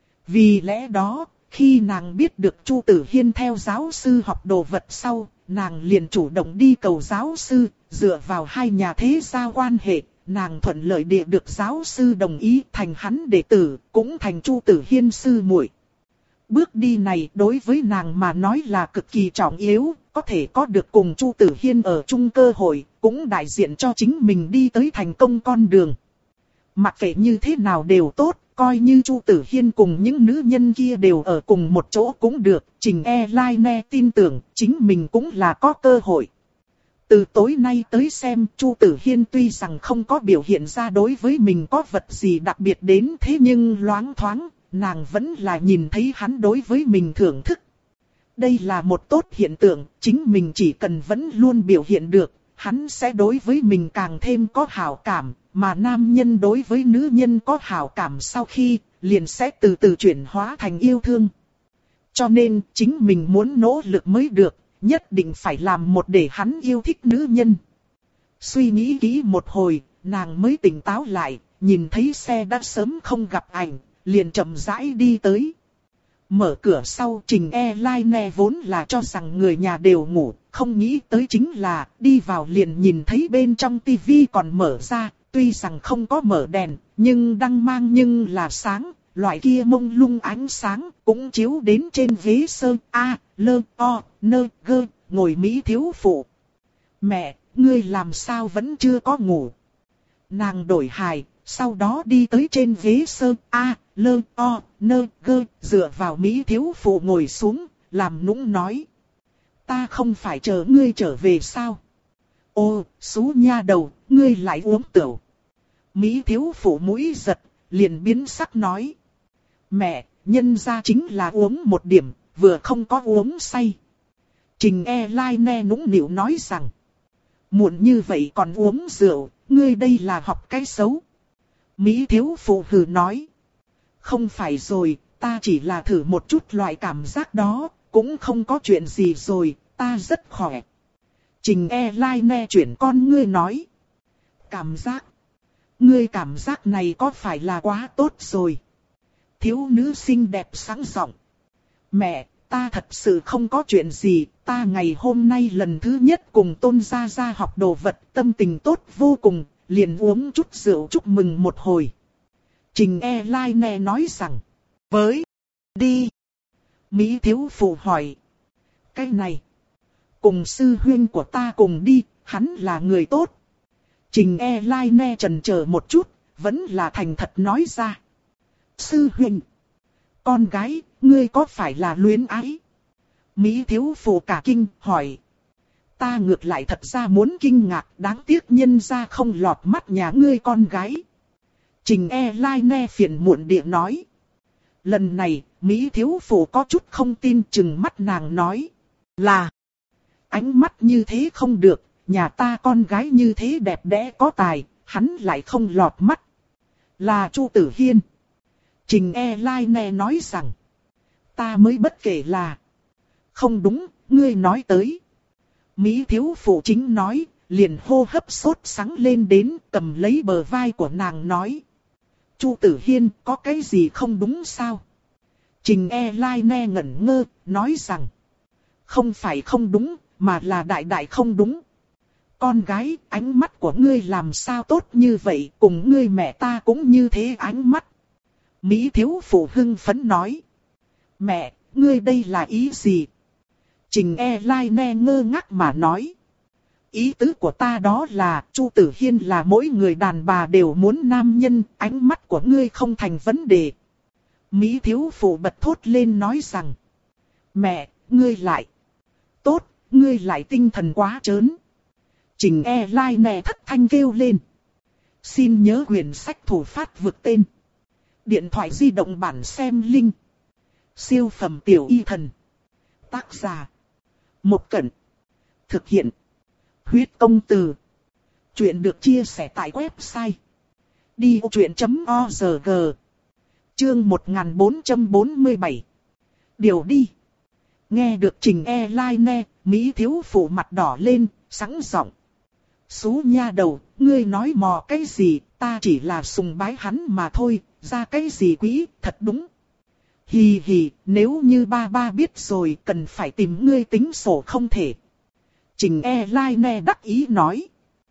Vì lẽ đó, khi nàng biết được Chu Tử Hiên theo giáo sư học đồ vật sau, nàng liền chủ động đi cầu giáo sư, dựa vào hai nhà thế gia quan hệ, nàng thuận lợi địa được giáo sư đồng ý thành hắn đệ tử, cũng thành Chu Tử Hiên sư muội. Bước đi này đối với nàng mà nói là cực kỳ trọng yếu, có thể có được cùng Chu Tử Hiên ở chung cơ hội, cũng đại diện cho chính mình đi tới thành công con đường. Mặc kệ như thế nào đều tốt, coi như Chu Tử Hiên cùng những nữ nhân kia đều ở cùng một chỗ cũng được, Trình Elaine tin tưởng chính mình cũng là có cơ hội. Từ tối nay tới xem, Chu Tử Hiên tuy rằng không có biểu hiện ra đối với mình có vật gì đặc biệt đến, thế nhưng loáng thoáng, nàng vẫn là nhìn thấy hắn đối với mình thưởng thức. Đây là một tốt hiện tượng, chính mình chỉ cần vẫn luôn biểu hiện được, hắn sẽ đối với mình càng thêm có hảo cảm, mà nam nhân đối với nữ nhân có hảo cảm sau khi, liền sẽ từ từ chuyển hóa thành yêu thương. Cho nên, chính mình muốn nỗ lực mới được, nhất định phải làm một để hắn yêu thích nữ nhân. Suy nghĩ kỹ một hồi, nàng mới tỉnh táo lại, nhìn thấy xe đã sớm không gặp ảnh, liền chậm rãi đi tới. Mở cửa sau, Trình Elaine vốn là cho rằng người nhà đều ngủ, không nghĩ tới chính là đi vào liền nhìn thấy bên trong tivi còn mở ra, tuy rằng không có mở đèn, nhưng đăng mang nhưng là sáng, loại kia mông lung ánh sáng cũng chiếu đến trên ghế sơ A, lơ, o, nơ, gơ, ngồi Mỹ thiếu phụ. Mẹ, ngươi làm sao vẫn chưa có ngủ? Nàng đổi hài, sau đó đi tới trên ghế sơ A, lơ, o, nơ, gơ, dựa vào Mỹ thiếu phụ ngồi xuống, làm nũng nói. Ta không phải chờ ngươi trở về sao? Ô, xú nha đầu, ngươi lại uống tửu. Mỹ thiếu phụ mũi giật, liền biến sắc nói. Mẹ, nhân ra chính là uống một điểm, vừa không có uống say. Trình Elaine nũng nịu nói rằng. Muộn như vậy còn uống rượu, ngươi đây là học cái xấu. Mỹ thiếu phụ hừ nói. Không phải rồi, ta chỉ là thử một chút loại cảm giác đó, cũng không có chuyện gì rồi, ta rất khỏe. Trình Elaine chuyển con ngươi nói. Cảm giác? Ngươi cảm giác này có phải là quá tốt rồi? Thiếu nữ xinh đẹp sáng giọng. Mẹ, ta thật sự không có chuyện gì, ta ngày hôm nay lần thứ nhất cùng Tôn Gia Gia học đồ vật, tâm tình tốt vô cùng, liền uống chút rượu chúc mừng một hồi. Trình Elaine nói rằng, với, đi. Mỹ thiếu phụ hỏi, cái này, cùng sư huynh của ta cùng đi, hắn là người tốt. Trình Elaine chần chờ một chút, vẫn là thành thật nói ra. Sư huynh, con gái, ngươi có phải là luyến ái? Mỹ thiếu phụ cả kinh, hỏi. Ta ngược lại thật ra muốn kinh ngạc, đáng tiếc nhân ra không lọt mắt nhà ngươi con gái. Trình Elaine phiền muộn địa nói. Lần này, Mỹ thiếu phụ có chút không tin, chừng mắt nàng nói. Là, ánh mắt như thế không được, nhà ta con gái như thế đẹp đẽ có tài, hắn lại không lọt mắt. Là Chu Tử Hiên. Trình Elaine nói rằng. Ta mới bất kể là. Không đúng, ngươi nói tới. Mỹ thiếu phụ chính nói, liền hô hấp sốt sắng lên đến, cầm lấy bờ vai của nàng nói. Chu Tử Hiên, có cái gì không đúng sao? Trình Elaine ngẩn ngơ, nói rằng. Không phải không đúng, mà là đại đại không đúng. Con gái, ánh mắt của ngươi làm sao tốt như vậy, cùng ngươi mẹ ta cũng như thế ánh mắt. Mỹ thiếu phụ hưng phấn nói. Mẹ, ngươi đây là ý gì? Trình Elaine ngơ ngác mà nói. Ý tứ của ta đó là, Chu Tử Hiên là mỗi người đàn bà đều muốn nam nhân, ánh mắt của ngươi không thành vấn đề. Mỹ thiếu phụ bật thốt lên nói rằng. Mẹ, ngươi lại. Tốt, ngươi lại tinh thần quá trớn. Trình Airlines thất thanh kêu lên. Xin nhớ quyển sách thủ phát vực tên. Điện thoại di động bản xem link. Siêu phẩm tiểu y thần. Tác giả. Một Cẩn. Thực hiện. Huyết công từ. Chuyện được chia sẻ tại website. đi ô chuyện chấm o rờ giê. Chương một nghìn bốn trăm bốn mươi bảy. Điều đi. Nghe được Trình Airlines, Mỹ thiếu phụ mặt đỏ lên, sẵn giọng. Xú nha đầu, ngươi nói mò cái gì, ta chỉ là sùng bái hắn mà thôi, ra cái gì quỹ, thật đúng. Hì hì, nếu như ba ba biết rồi, cần phải tìm ngươi tính sổ không thể. Trình Airlines đắc ý nói.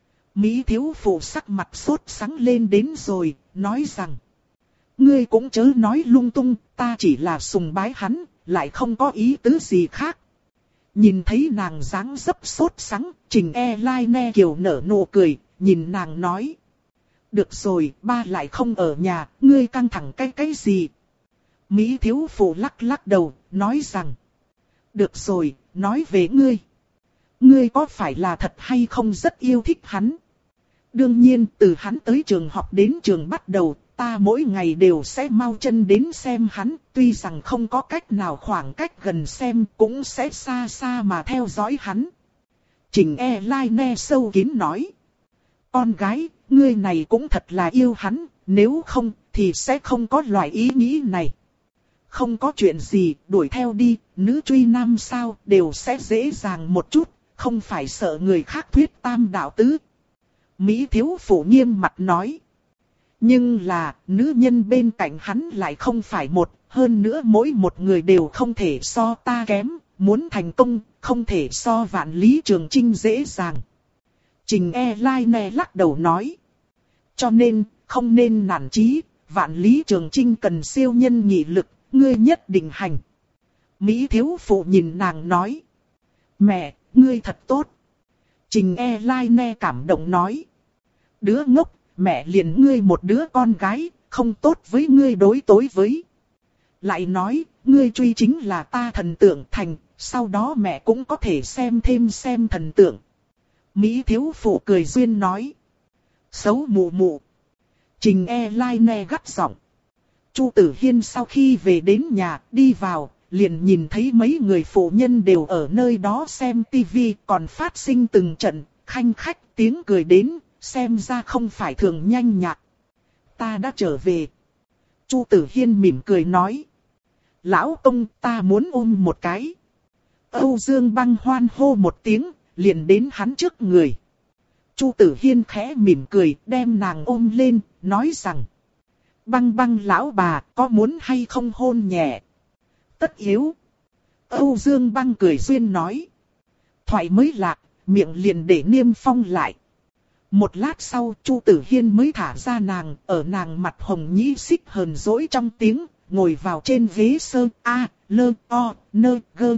Mỹ thiếu phụ sắc mặt sốt sắng lên đến rồi, nói rằng. Ngươi cũng chớ nói lung tung, ta chỉ là sùng bái hắn, lại không có ý tứ gì khác. Nhìn thấy nàng dáng dấp sốt sắng, Trình Airlines kiều nở nụ cười, nhìn nàng nói. Được rồi, ba lại không ở nhà, ngươi căng thẳng cái cái gì? Mỹ thiếu phụ lắc lắc đầu, nói rằng. Được rồi, nói về ngươi. Ngươi có phải là thật hay không rất yêu thích hắn? Đương nhiên, từ hắn tới trường học đến trường bắt đầu, ta mỗi ngày đều sẽ mau chân đến xem hắn, tuy rằng không có cách nào khoảng cách gần xem, cũng sẽ xa xa mà theo dõi hắn. Trình Airlines sâu kín nói. Con gái, ngươi này cũng thật là yêu hắn, nếu không, thì sẽ không có loại ý nghĩ này. Không có chuyện gì, đuổi theo đi, nữ truy nam sao, đều sẽ dễ dàng một chút, không phải sợ người khác thuyết tam đạo tứ. Mỹ thiếu phụ nghiêm mặt nói. Nhưng là, nữ nhân bên cạnh hắn lại không phải một, hơn nữa mỗi một người đều không thể so ta kém, muốn thành công, không thể so Vạn Lý Trường Chinh dễ dàng. Trình Airlines lắc đầu nói. Cho nên, không nên nản chí, Vạn Lý Trường Chinh cần siêu nhân nghị lực, ngươi nhất định hành. Mỹ thiếu phụ nhìn nàng nói. Mẹ, ngươi thật tốt. Trình Airlines cảm động nói. Đứa ngốc, mẹ liền ngươi một đứa con gái, không tốt với ngươi đối tối với. Lại nói, ngươi truy chính là ta thần tượng thành, sau đó mẹ cũng có thể xem thêm xem thần tượng. Mỹ thiếu phụ cười duyên nói. Xấu mụ mụ. Trình Airlines gắt giọng. Chu Tử Hiên sau khi về đến nhà, đi vào, liền nhìn thấy mấy người phụ nhân đều ở nơi đó xem tivi, còn phát sinh từng trận, khanh khách tiếng cười đến, xem ra không phải thường nhanh nhạc. Ta đã trở về. Chu Tử Hiên mỉm cười nói. Lão công, ta muốn ôm một cái. Âu Dương Băng hoan hô một tiếng, liền đến hắn trước người. Chu Tử Hiên khẽ mỉm cười, đem nàng ôm lên, nói rằng. Băng băng lão bà, có muốn hay không hôn nhẹ? Tất yếu. Âu Dương Băng cười duyên nói. Thoại mới lạc, miệng liền để Niêm Phong lại. Một lát sau, Chu Tử Hiên mới thả ra nàng, ở nàng mặt hồng nhĩ xích hờn dỗi trong tiếng, ngồi vào trên ghế sơ, a, lơ, o, nơ, gơ.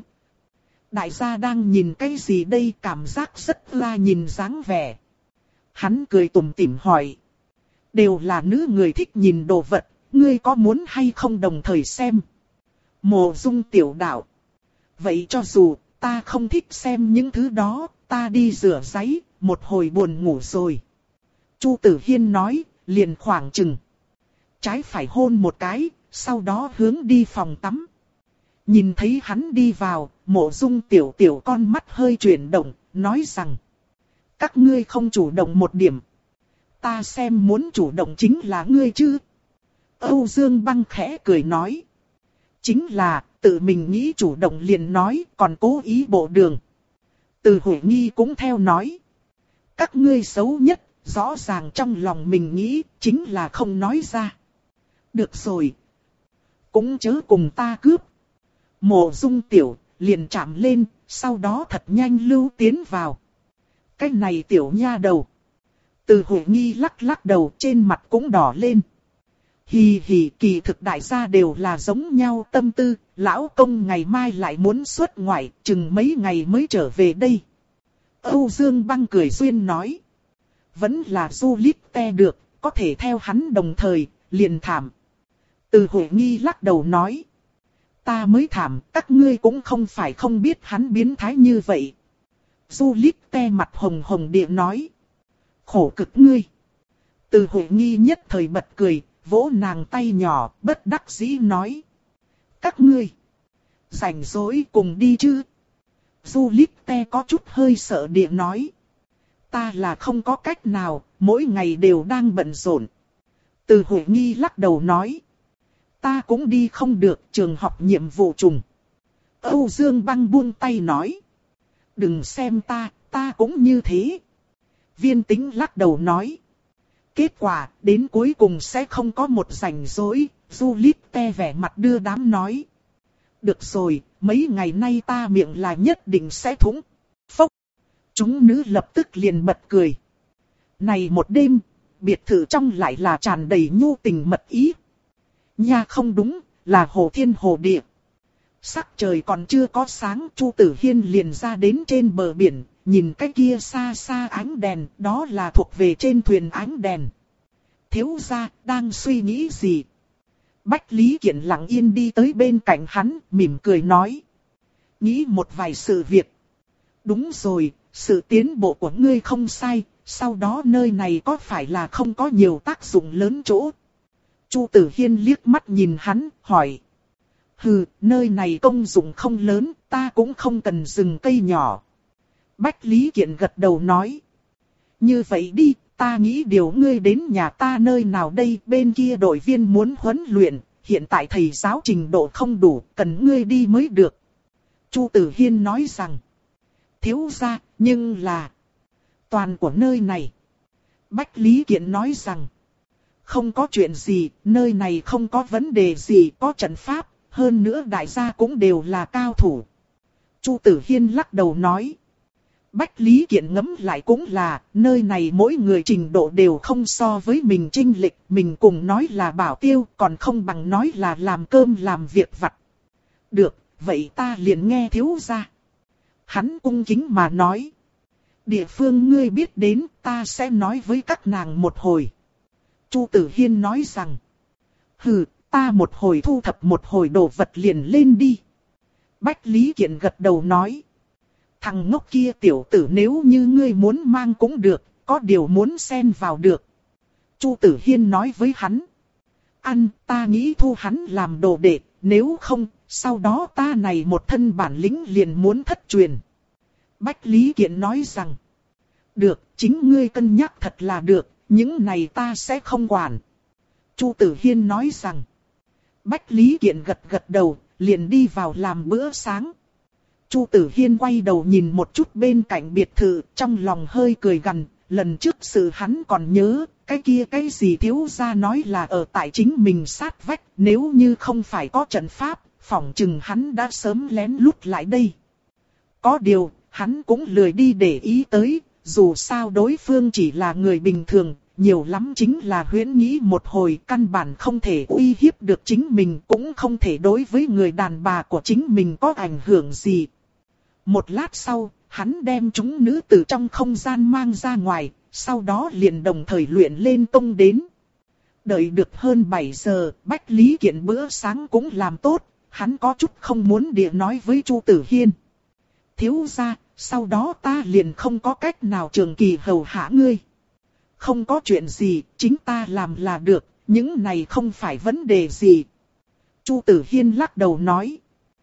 Đại gia đang nhìn cái gì đây, cảm giác rất la nhìn dáng vẻ. Hắn cười tủm tỉm hỏi. Đều là nữ người thích nhìn đồ vật, ngươi có muốn hay không đồng thời xem? Mộ Dung tiểu đạo. Vậy cho dù, ta không thích xem những thứ đó, ta đi rửa giấy, một hồi buồn ngủ rồi. Chu Tử Hiên nói, liền khoảng chừng. Trái phải hôn một cái, sau đó hướng đi phòng tắm. Nhìn thấy hắn đi vào, Mộ Dung tiểu tiểu con mắt hơi chuyển động, nói rằng. Các ngươi không chủ động một điểm. Ta xem muốn chủ động chính là ngươi chứ. Âu Dương Băng khẽ cười nói. Chính là, tự mình nghĩ chủ động liền nói, còn cố ý bộ đường. Từ Huệ Nghi cũng theo nói. Các ngươi xấu nhất, rõ ràng trong lòng mình nghĩ, chính là không nói ra. Được rồi. Cũng chớ cùng ta cướp. Mộ Dung tiểu, liền chạm lên, sau đó thật nhanh lưu tiến vào. Cái này tiểu nha đầu. Từ Huệ Nghi lắc lắc đầu, trên mặt cũng đỏ lên. Hì hì, kỳ thực đại gia đều là giống nhau tâm tư, lão công ngày mai lại muốn xuất ngoại, chừng mấy ngày mới trở về đây. Âu Dương Băng cười duyên nói. Vẫn là du lít te được, có thể theo hắn đồng thời, liền thảm. Từ Huệ Nghi lắc đầu nói. ta mới thảm, các ngươi cũng không phải không biết hắn biến thái như vậy. Juliette mặt hồng hồng địa nói. Khổ cực ngươi. Từ Huệ Nghi nhất thời bật cười, vỗ nàng tay nhỏ, bất đắc dĩ nói. Các ngươi, rảnh rỗi cùng đi chứ. Juliette có chút hơi sợ địa nói. Ta là không có cách nào, mỗi ngày đều đang bận rộn. Từ Huệ Nghi lắc đầu nói. Ta cũng đi không được, trường học nhiệm vụ trùng. Âu Dương Băng buông tay nói. Đừng xem ta, ta cũng như thế. Viên Tĩnh lắc đầu nói. Kết quả, đến cuối cùng sẽ không có một rảnh rỗi. Juliette vẻ mặt đưa đám nói. Được rồi, mấy ngày nay ta miệng là nhất định sẽ thủng. Phốc. Chúng nữ lập tức liền bật cười. Này một đêm, biệt thự trong lại là tràn đầy nhu tình mật ý. Nha không đúng, là hồ thiên hồ địa. Sắc trời còn chưa có sáng, Chu Tử Hiên liền ra đến trên bờ biển, nhìn cái kia xa xa ánh đèn, đó là thuộc về trên thuyền ánh đèn. Thiếu gia, đang suy nghĩ gì? Bách Lý Kiện lặng yên đi tới bên cạnh hắn, mỉm cười nói. Nghĩ một vài sự việc. Đúng rồi, sự tiến bộ của ngươi không sai, sau đó nơi này có phải là không có nhiều tác dụng lớn chỗ? Chu Tử Hiên liếc mắt nhìn hắn, hỏi. Hừ, nơi này công dụng không lớn, ta cũng không cần rừng cây nhỏ. Bách Lý Kiện gật đầu nói. Như vậy đi, ta nghĩ điều ngươi đến nhà ta nơi nào đây, bên kia đội viên muốn huấn luyện, hiện tại thầy giáo trình độ không đủ, cần ngươi đi mới được. Chu Tử Hiên nói rằng. Thiếu gia, nhưng là toàn của nơi này. Bách Lý Kiện nói rằng. Không có chuyện gì, nơi này không có vấn đề gì, có trận pháp, hơn nữa đại gia cũng đều là cao thủ. Chu Tử Hiên lắc đầu nói. Bách Lý Kiện ngẫm lại cũng là, nơi này mỗi người trình độ đều không so với mình chênh lệch, mình cùng nói là bảo tiêu, còn không bằng nói là làm cơm làm việc vặt. Được, vậy ta liền nghe thiếu gia. Hắn cung kính mà nói. Địa phương ngươi biết đến, ta sẽ nói với các nàng một hồi. Chu Tử Hiên nói rằng. Hừ, ta một hồi thu thập một hồi đồ vật liền lên đi. Bách Lý Kiện gật đầu nói. Thằng ngốc kia tiểu tử nếu như ngươi muốn mang cũng được, có điều muốn xen vào được. Chu Tử Hiên nói với hắn. Ăn, ta nghĩ thu hắn làm đồ đệ, nếu không, sau đó ta này một thân bản lĩnh liền muốn thất truyền. Bách Lý Kiện nói rằng. Được, chính ngươi cân nhắc thật là được, những này ta sẽ không quản. Chu Tử Hiên nói rằng. Bách Lý Kiện gật gật đầu, liền đi vào làm bữa sáng. Chu Tử Hiên quay đầu nhìn một chút bên cạnh biệt thự, trong lòng hơi cười gằn, lần trước sự hắn còn nhớ, cái kia cái gì thiếu gia nói là ở tại chính mình sát vách, nếu như không phải có trận pháp, phỏng chừng hắn đã sớm lén lút lại đây. Có điều, hắn cũng lười đi để ý tới, dù sao đối phương chỉ là người bình thường, nhiều lắm chính là huyễn nghĩ một hồi, căn bản không thể uy hiếp được chính mình, cũng không thể đối với người đàn bà của chính mình có ảnh hưởng gì. Một lát sau, hắn đem chúng nữ từ trong không gian mang ra ngoài, sau đó liền đồng thời luyện lên công đến. Đợi được hơn bảy giờ, Bách Lý Kiện bữa sáng cũng làm tốt, hắn có chút không muốn địa nói với Chu Tử Hiên. Thiếu gia, sau đó ta liền không có cách nào trường kỳ hầu hạ ngươi. Không có chuyện gì, chính ta làm là được, những này không phải vấn đề gì. Chu Tử Hiên lắc đầu nói.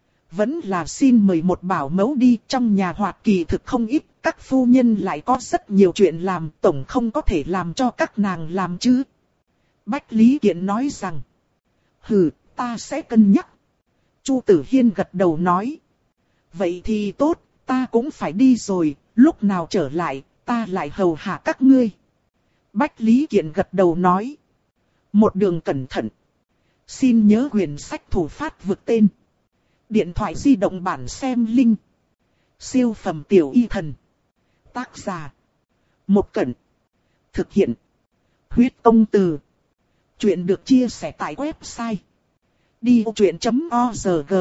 Vẫn là xin mời một bảo mẫu đi, trong nhà hoạt kỳ thực không ít, các phu nhân lại có rất nhiều chuyện làm, tổng không có thể làm cho các nàng làm chứ. Bách Lý Kiện nói rằng. Hừ, ta sẽ cân nhắc. Chu Tử Hiên gật đầu nói. Vậy thì tốt, ta cũng phải đi rồi, lúc nào trở lại, ta lại hầu hạ các ngươi. Bách Lý Kiện gật đầu nói. Một đường cẩn thận. Xin nhớ quyển sách thủ phát vượt tên. Điện thoại di động bản xem link. Siêu phẩm tiểu y thần. Tác giả. Một Cẩn. Thực hiện. Huyết công từ. Chuyện được chia sẻ tại website. đi ô chuyện chấm org.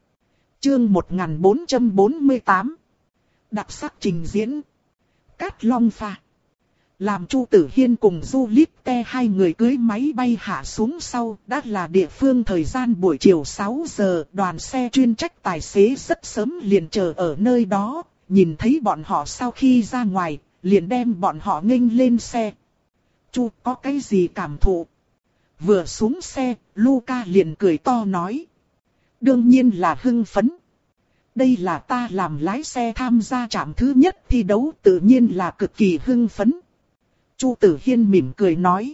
Chương một nghìn bốn trăm bốn mươi tám. Đặc sắc trình diễn. Cát Long pha. Làm Chu Tử Hiên cùng Du Líp Te hai người cưới máy bay hạ xuống sau, đã là địa phương thời gian buổi chiều sáu giờ, đoàn xe chuyên trách tài xế rất sớm liền chờ ở nơi đó, nhìn thấy bọn họ sau khi ra ngoài, liền đem bọn họ nghênh lên xe. Chu có cái gì cảm thụ? Vừa xuống xe, Luca liền cười to nói. Đương nhiên là hưng phấn. Đây là ta làm lái xe tham gia trạm thứ nhất thi đấu, tự nhiên là cực kỳ hưng phấn. Chu Tử Hiên mỉm cười nói.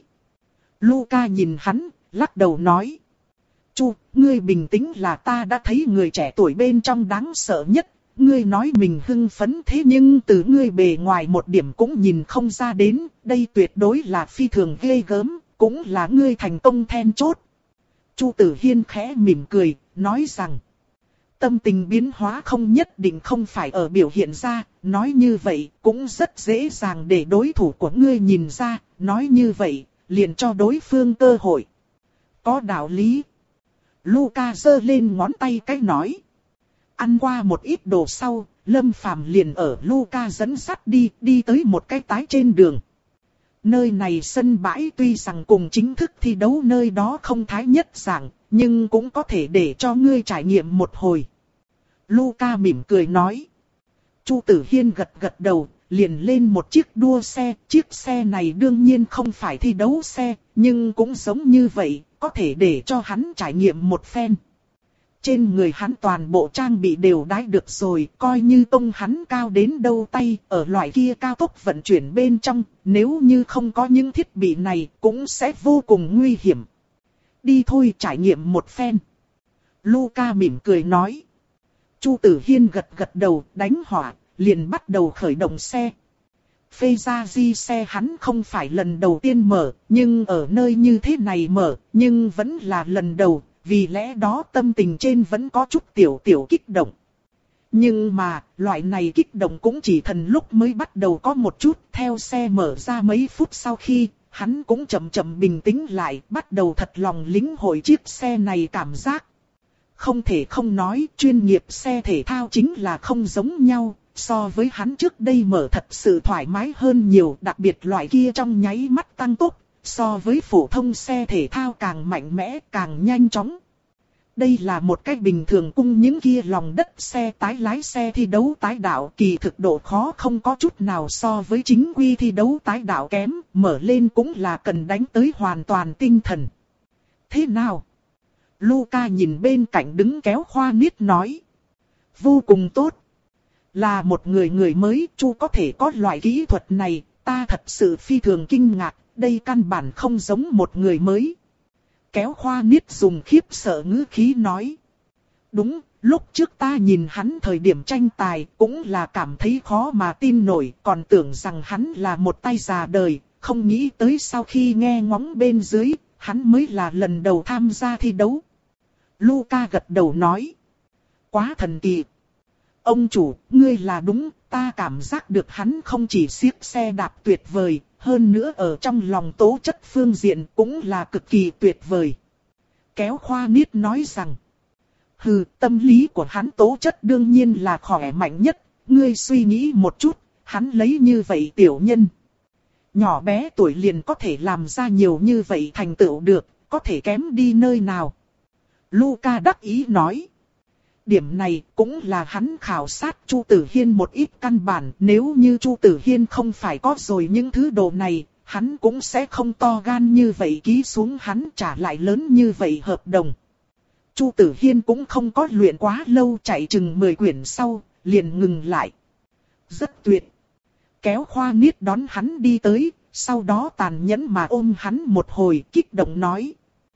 Luca nhìn hắn, lắc đầu nói. Chu, ngươi bình tĩnh là ta đã thấy người trẻ tuổi bên trong đáng sợ nhất. Ngươi nói mình hưng phấn thế nhưng từ ngươi bề ngoài một điểm cũng nhìn không ra đến. Đây tuyệt đối là phi thường ghê gớm, cũng là ngươi thành công then chốt. Chu Tử Hiên khẽ mỉm cười, nói rằng. Tâm tình biến hóa không nhất định không phải ở biểu hiện ra, nói như vậy cũng rất dễ dàng để đối thủ của ngươi nhìn ra, nói như vậy, liền cho đối phương cơ hội. Có đạo lý. Luca giơ lên ngón tay cái nói. Ăn qua một ít đồ sau, Lâm Phàm liền ở Luca dẫn dắt đi, đi tới một cái tái trên đường. Nơi này sân bãi tuy rằng cùng chính thức thi đấu nơi đó không thái nhất dạng, nhưng cũng có thể để cho ngươi trải nghiệm một hồi. Luca mỉm cười nói. Chu Tử Hiên gật gật đầu, liền lên một chiếc đua xe. Chiếc xe này đương nhiên không phải thi đấu xe, nhưng cũng giống như vậy, có thể để cho hắn trải nghiệm một phen. Trên người hắn toàn bộ trang bị đều đái được rồi, coi như công hắn cao đến đâu tay, ở loại kia cao tốc vận chuyển bên trong, nếu như không có những thiết bị này, cũng sẽ vô cùng nguy hiểm. Đi thôi trải nghiệm một phen. Luca mỉm cười nói. Chu Tử Hiên gật gật đầu, đánh hỏa, liền bắt đầu khởi động xe. Phê ra di xe hắn không phải lần đầu tiên mở, nhưng ở nơi như thế này mở, nhưng vẫn là lần đầu, vì lẽ đó tâm tình trên vẫn có chút tiểu tiểu kích động. Nhưng mà, loại này kích động cũng chỉ thần lúc mới bắt đầu có một chút, theo xe mở ra mấy phút sau khi, hắn cũng chậm chậm bình tĩnh lại, bắt đầu thật lòng lĩnh hội chiếc xe này cảm giác. Không thể không nói, chuyên nghiệp xe thể thao chính là không giống nhau, so với hắn trước đây mở thật sự thoải mái hơn nhiều, đặc biệt loại kia trong nháy mắt tăng tốc, so với phổ thông xe thể thao càng mạnh mẽ, càng nhanh chóng. Đây là một cách bình thường cung những kia lòng đất xe tái lái xe thi đấu tái đạo, kỳ thực độ khó không có chút nào so với chính quy thi đấu tái đạo kém, mở lên cũng là cần đánh tới hoàn toàn tinh thần. Thế nào? Luca nhìn bên cạnh đứng kéo khoa niết nói. Vô cùng tốt. Là một người người mới, Chu có thể có loại kỹ thuật này, ta thật sự phi thường kinh ngạc, đây căn bản không giống một người mới. Kéo khoa niết dùng khiếp sợ ngữ khí nói. Đúng, lúc trước ta nhìn hắn thời điểm tranh tài cũng là cảm thấy khó mà tin nổi, còn tưởng rằng hắn là một tay già đời, không nghĩ tới sau khi nghe ngóng bên dưới, hắn mới là lần đầu tham gia thi đấu. Luca gật đầu nói. Quá thần kỳ. Ông chủ, ngươi là đúng, ta cảm giác được hắn không chỉ siếc xe đạp tuyệt vời, hơn nữa ở trong lòng tố chất phương diện cũng là cực kỳ tuyệt vời. Kéo khoa niết nói rằng. Hừ, tâm lý của hắn tố chất đương nhiên là khỏe mạnh nhất, ngươi suy nghĩ một chút, hắn lấy như vậy tiểu nhân. Nhỏ bé tuổi liền có thể làm ra nhiều như vậy thành tựu được, có thể kém đi nơi nào. Luca đắc ý nói. Điểm này cũng là hắn khảo sát Chu Tử Hiên một ít căn bản. Nếu như Chu Tử Hiên không phải có rồi những thứ đồ này, hắn cũng sẽ không to gan như vậy ký xuống hắn trả lại lớn như vậy hợp đồng. Chu Tử Hiên cũng không có luyện quá lâu, chạy chừng mười quyển sau, liền ngừng lại. Rất tuyệt. Kéo khoa niết đón hắn đi tới, sau đó tàn nhẫn mà ôm hắn một hồi, kích động nói.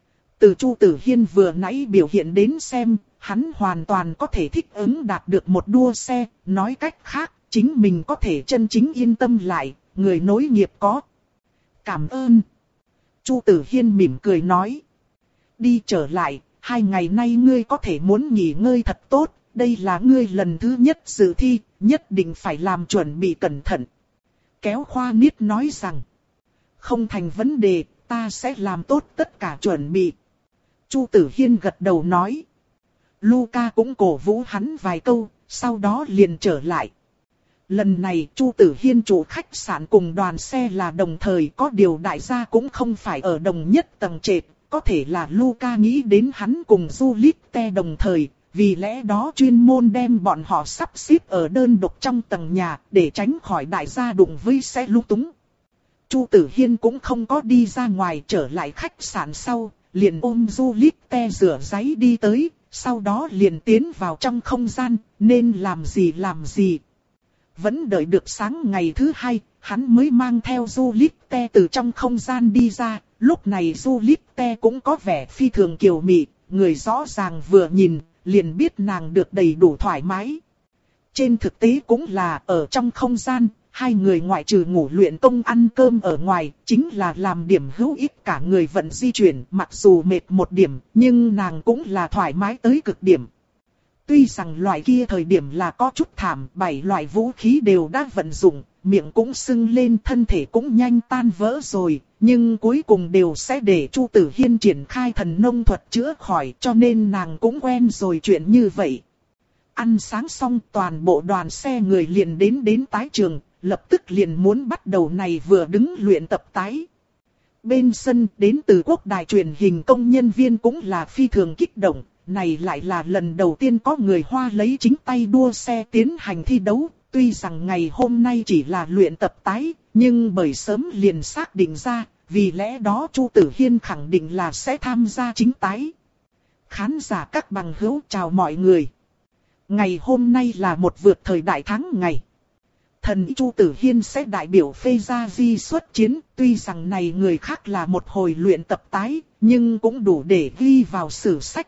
Từ Chu Tử Hiên vừa nãy biểu hiện đến xem, hắn hoàn toàn có thể thích ứng đạt được một đua xe, nói cách khác, chính mình có thể chân chính yên tâm lại, người nối nghiệp có. Cảm ơn. Chu Tử Hiên mỉm cười nói. Đi trở lại, hai ngày nay ngươi có thể muốn nghỉ ngơi thật tốt, đây là ngươi lần thứ nhất dự thi, nhất định phải làm chuẩn bị cẩn thận. Kéo khoa niết nói rằng, không thành vấn đề, ta sẽ làm tốt tất cả chuẩn bị. Chu Tử Hiên gật đầu nói. Luca cũng cổ vũ hắn vài câu, sau đó liền trở lại. Lần này Chu Tử Hiên chủ khách sạn cùng đoàn xe là đồng thời, có điều đại gia cũng không phải ở đồng nhất tầng trệt, có thể là Luca nghĩ đến hắn cùng Juliette đồng thời, vì lẽ đó chuyên môn đem bọn họ sắp xếp ở đơn độc trong tầng nhà để tránh khỏi đại gia đụng với xe lung túng. Chu Tử Hiên cũng không có đi ra ngoài, trở lại khách sạn sau, liền ôm Juliette rửa giấy đi tới, sau đó liền tiến vào trong không gian, nên làm gì làm gì. Vẫn đợi được sáng ngày thứ hai, hắn mới mang theo Juliette từ trong không gian đi ra. Lúc này Juliette cũng có vẻ phi thường kiều mị, người rõ ràng vừa nhìn, liền biết nàng được đầy đủ thoải mái. Trên thực tế cũng là ở trong không gian, hai người ngoại trừ ngủ luyện công ăn cơm ở ngoài, chính là làm điểm hữu ích cả người vận di chuyển, mặc dù mệt một điểm, nhưng nàng cũng là thoải mái tới cực điểm. Tuy rằng loại kia thời điểm là có chút thảm, bảy loại vũ khí đều đã vận dụng, miệng cũng sưng lên, thân thể cũng nhanh tan vỡ rồi, nhưng cuối cùng đều sẽ để Chu Tử Hiên triển khai thần nông thuật chữa khỏi, cho nên nàng cũng quen rồi chuyện như vậy. Ăn sáng xong, toàn bộ đoàn xe người liền đến đến tái trường, lập tức liền muốn bắt đầu này vừa đứng luyện tập tái. Bên sân đến từ quốc đài truyền hình công nhân viên cũng là phi thường kích động, này lại là lần đầu tiên có người Hoa lấy chính tay đua xe tiến hành thi đấu. Tuy rằng ngày hôm nay chỉ là luyện tập tái, nhưng bởi sớm liền xác định ra, vì lẽ đó Chu Tử Hiên khẳng định là sẽ tham gia chính tái. Khán giả các bằng hữu chào mọi người. Ngày hôm nay là một vượt thời đại thắng ngày. Thần Chu Tử Hiên sẽ đại biểu Phê Gia Di xuất chiến, tuy rằng này người khác là một hồi luyện tập tái, nhưng cũng đủ để ghi vào sử sách.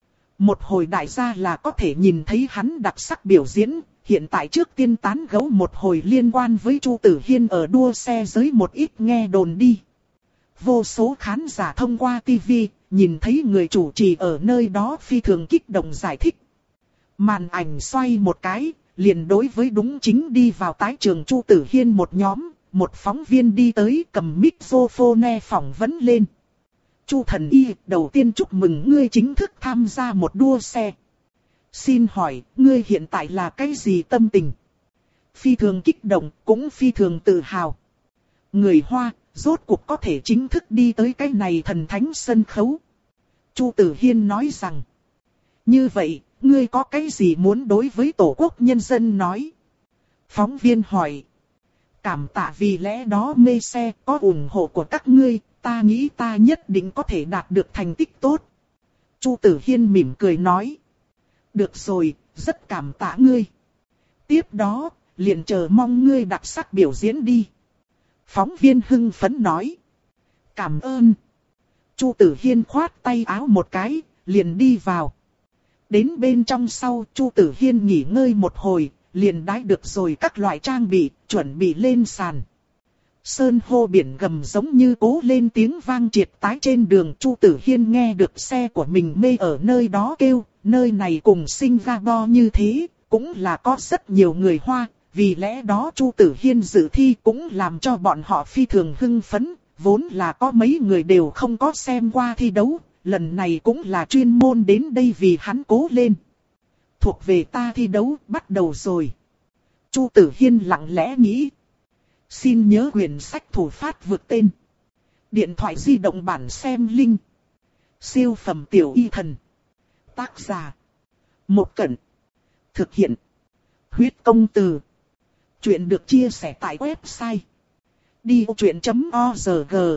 Một hồi đại gia là có thể nhìn thấy hắn đặc sắc biểu diễn. Hiện tại trước tiên tán gẫu một hồi liên quan với Chu Tử Hiên ở đua xe giới một ít nghe đồn đi. Vô số khán giả thông qua tivi, nhìn thấy người chủ trì ở nơi đó phi thường kích động giải thích. Màn ảnh xoay một cái, liền đối với đúng chính đi vào tái trường Chu Tử Hiên một nhóm, một phóng viên đi tới cầm microphone phỏng vấn lên. Chu thần y, đầu tiên chúc mừng ngươi chính thức tham gia một đua xe. Xin hỏi, ngươi hiện tại là cái gì tâm tình? Phi thường kích động, cũng phi thường tự hào. Người Hoa, rốt cuộc có thể chính thức đi tới cái này thần thánh sân khấu. Chu Tử Hiên nói rằng, như vậy, ngươi có cái gì muốn đối với Tổ quốc nhân dân nói? Phóng viên hỏi, cảm tạ vì lẽ đó mê xe, có ủng hộ của các ngươi, ta nghĩ ta nhất định có thể đạt được thành tích tốt. Chu Tử Hiên mỉm cười nói, được rồi, rất cảm tạ ngươi. Tiếp đó, liền chờ mong ngươi đặc sắc biểu diễn đi. Phóng viên hưng phấn nói. Cảm ơn. Chu Tử Hiên khoát tay áo một cái, liền đi vào. Đến bên trong sau, Chu Tử Hiên nghỉ ngơi một hồi, liền đãi được rồi các loại trang bị, chuẩn bị lên sàn. Sơn hô biển gầm giống như cố lên tiếng vang triệt tái trên đường. Chu Tử Hiên nghe được xe của mình mê ở nơi đó kêu, nơi này cùng Singapore như thế, cũng là có rất nhiều người Hoa, vì lẽ đó Chu Tử Hiên dự thi cũng làm cho bọn họ phi thường hưng phấn, vốn là có mấy người đều không có xem qua thi đấu, lần này cũng là chuyên môn đến đây vì hắn cố lên. Thuộc về ta thi đấu bắt đầu rồi. Chu Tử Hiên lặng lẽ nghĩ. Xin nhớ quyển sách thủ phát vượt tên. Điện thoại di động bản xem link. Siêu phẩm tiểu y thần. Tác giả. Một Cẩn. Thực hiện. Huyết công từ. Chuyện được chia sẻ tại website. đi ô chuyện chấm org.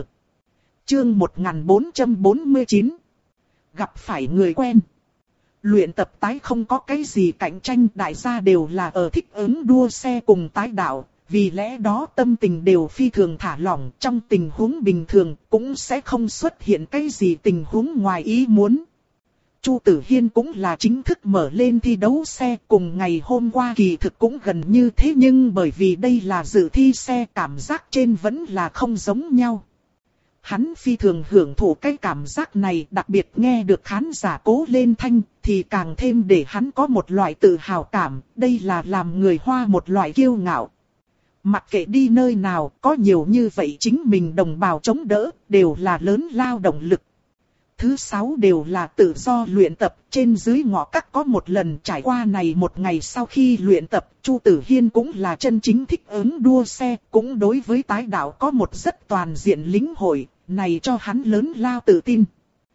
Chương một nghìn bốn trăm bốn mươi chín. Gặp phải người quen. Luyện tập tái không có cái gì cạnh tranh, đại gia đều là ở thích ứng đua xe cùng tái đạo. Vì lẽ đó tâm tình đều phi thường thả lỏng, trong tình huống bình thường cũng sẽ không xuất hiện cái gì tình huống ngoài ý muốn. Chu Tử Hiên cũng là chính thức mở lên thi đấu xe, cùng ngày hôm qua kỳ thực cũng gần như thế, nhưng bởi vì đây là dự thi xe, cảm giác trên vẫn là không giống nhau. Hắn phi thường hưởng thụ cái cảm giác này, đặc biệt nghe được khán giả cố lên thanh, thì càng thêm để hắn có một loại tự hào cảm, đây là làm người Hoa một loại kiêu ngạo. Mặc kệ đi nơi nào, có nhiều như vậy chính mình đồng bào chống đỡ, đều là lớn lao động lực. thứ sáu đều là tự do luyện tập, trên dưới ngõ các có một lần trải qua này một ngày sau khi luyện tập, Chu Tử Hiên cũng là chân chính thích ứng đua xe, cũng đối với tái đạo có một rất toàn diện lĩnh hội, này cho hắn lớn lao tự tin.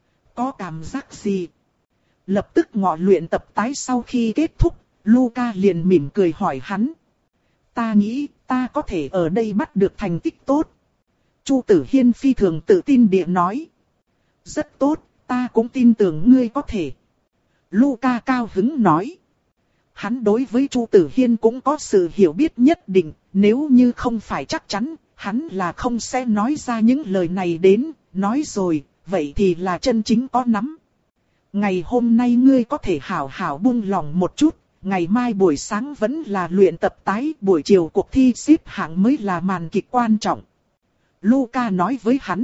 Có cảm giác gì? Lập tức ngọ luyện tập tái sau khi kết thúc, Luca liền mỉm cười hỏi hắn. Ta nghĩ ta có thể ở đây bắt được thành tích tốt. Chu Tử Hiên phi thường tự tin địa nói. Rất tốt, ta cũng tin tưởng ngươi có thể. Luca cao hứng nói. Hắn đối với Chu Tử Hiên cũng có sự hiểu biết nhất định, nếu như không phải chắc chắn, hắn là không sẽ nói ra những lời này đến, nói rồi, vậy thì là chân chính có nắm. Ngày hôm nay ngươi có thể hảo hảo buông lòng một chút, ngày mai buổi sáng vẫn là luyện tập tái, buổi chiều cuộc thi xếp hạng mới là màn kịch quan trọng. Luca nói với hắn.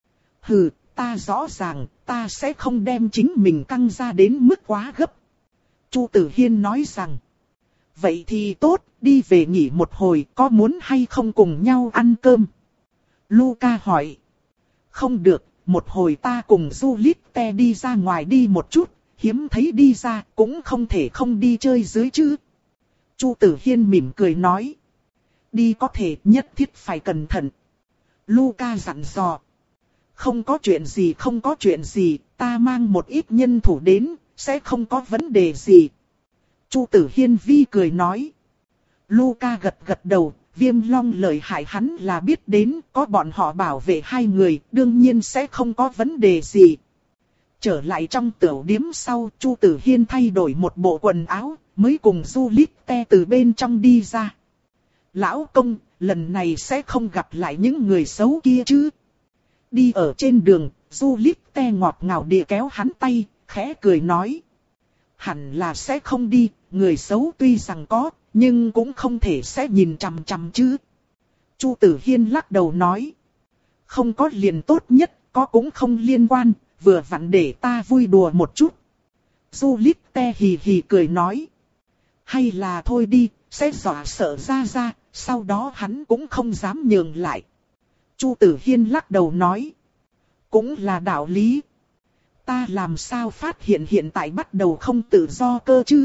Hừ, ta rõ ràng, ta sẽ không đem chính mình căng ra đến mức quá gấp. Chu Tử Hiên nói rằng. Vậy thì tốt, đi về nghỉ một hồi, có muốn hay không cùng nhau ăn cơm? Luca hỏi. Không được, một hồi ta cùng Juliette đi ra ngoài đi một chút, hiếm thấy đi ra, cũng không thể không đi chơi dưới chứ. Chu Tử Hiên mỉm cười nói. Đi có thể, nhất thiết phải cẩn thận. Luca dặn dò. Không có chuyện gì không có chuyện gì, ta mang một ít nhân thủ đến, sẽ không có vấn đề gì. Chu Tử Hiên vi cười nói. Luca gật gật đầu, Viêm Long lợi hại hắn là biết đến, có bọn họ bảo vệ hai người, đương nhiên sẽ không có vấn đề gì. Trở lại trong tiểu điếm sau, Chu Tử Hiên thay đổi một bộ quần áo, mới cùng Juliette từ bên trong đi ra. Lão công, lần này sẽ không gặp lại những người xấu kia chứ? Đi ở trên đường, Juliette ngọt ngào địa kéo hắn tay, khẽ cười nói. Hẳn là sẽ không đi, người xấu tuy rằng có, nhưng cũng không thể sẽ nhìn chằm chằm chứ. Chu Tử Hiên lắc đầu nói. Không có liền tốt nhất, có cũng không liên quan, vừa vặn để ta vui đùa một chút. Juliette hì hì cười nói. Hay là thôi đi, sẽ dọa sợ ra ra, sau đó hắn cũng không dám nhường lại. Chu Tử Hiên lắc đầu nói. Cũng là đạo lý. Ta làm sao phát hiện hiện tại bắt đầu không tự do cơ chứ?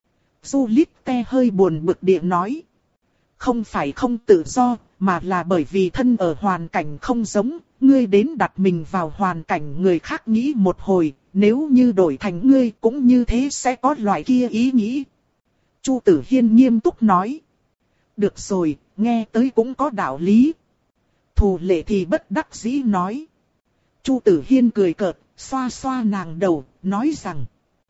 Juliette hơi buồn bực địa nói. Không phải không tự do, mà là bởi vì thân ở hoàn cảnh không giống, ngươi đến đặt mình vào hoàn cảnh người khác nghĩ một hồi, nếu như đổi thành ngươi cũng như thế sẽ có loại kia ý nghĩ. Chu Tử Hiên nghiêm túc nói. Được rồi, nghe tới cũng có đạo lý. Thù Lệ thì bất đắc dĩ nói. Chu Tử Hiên cười cợt, xoa xoa nàng đầu, nói rằng.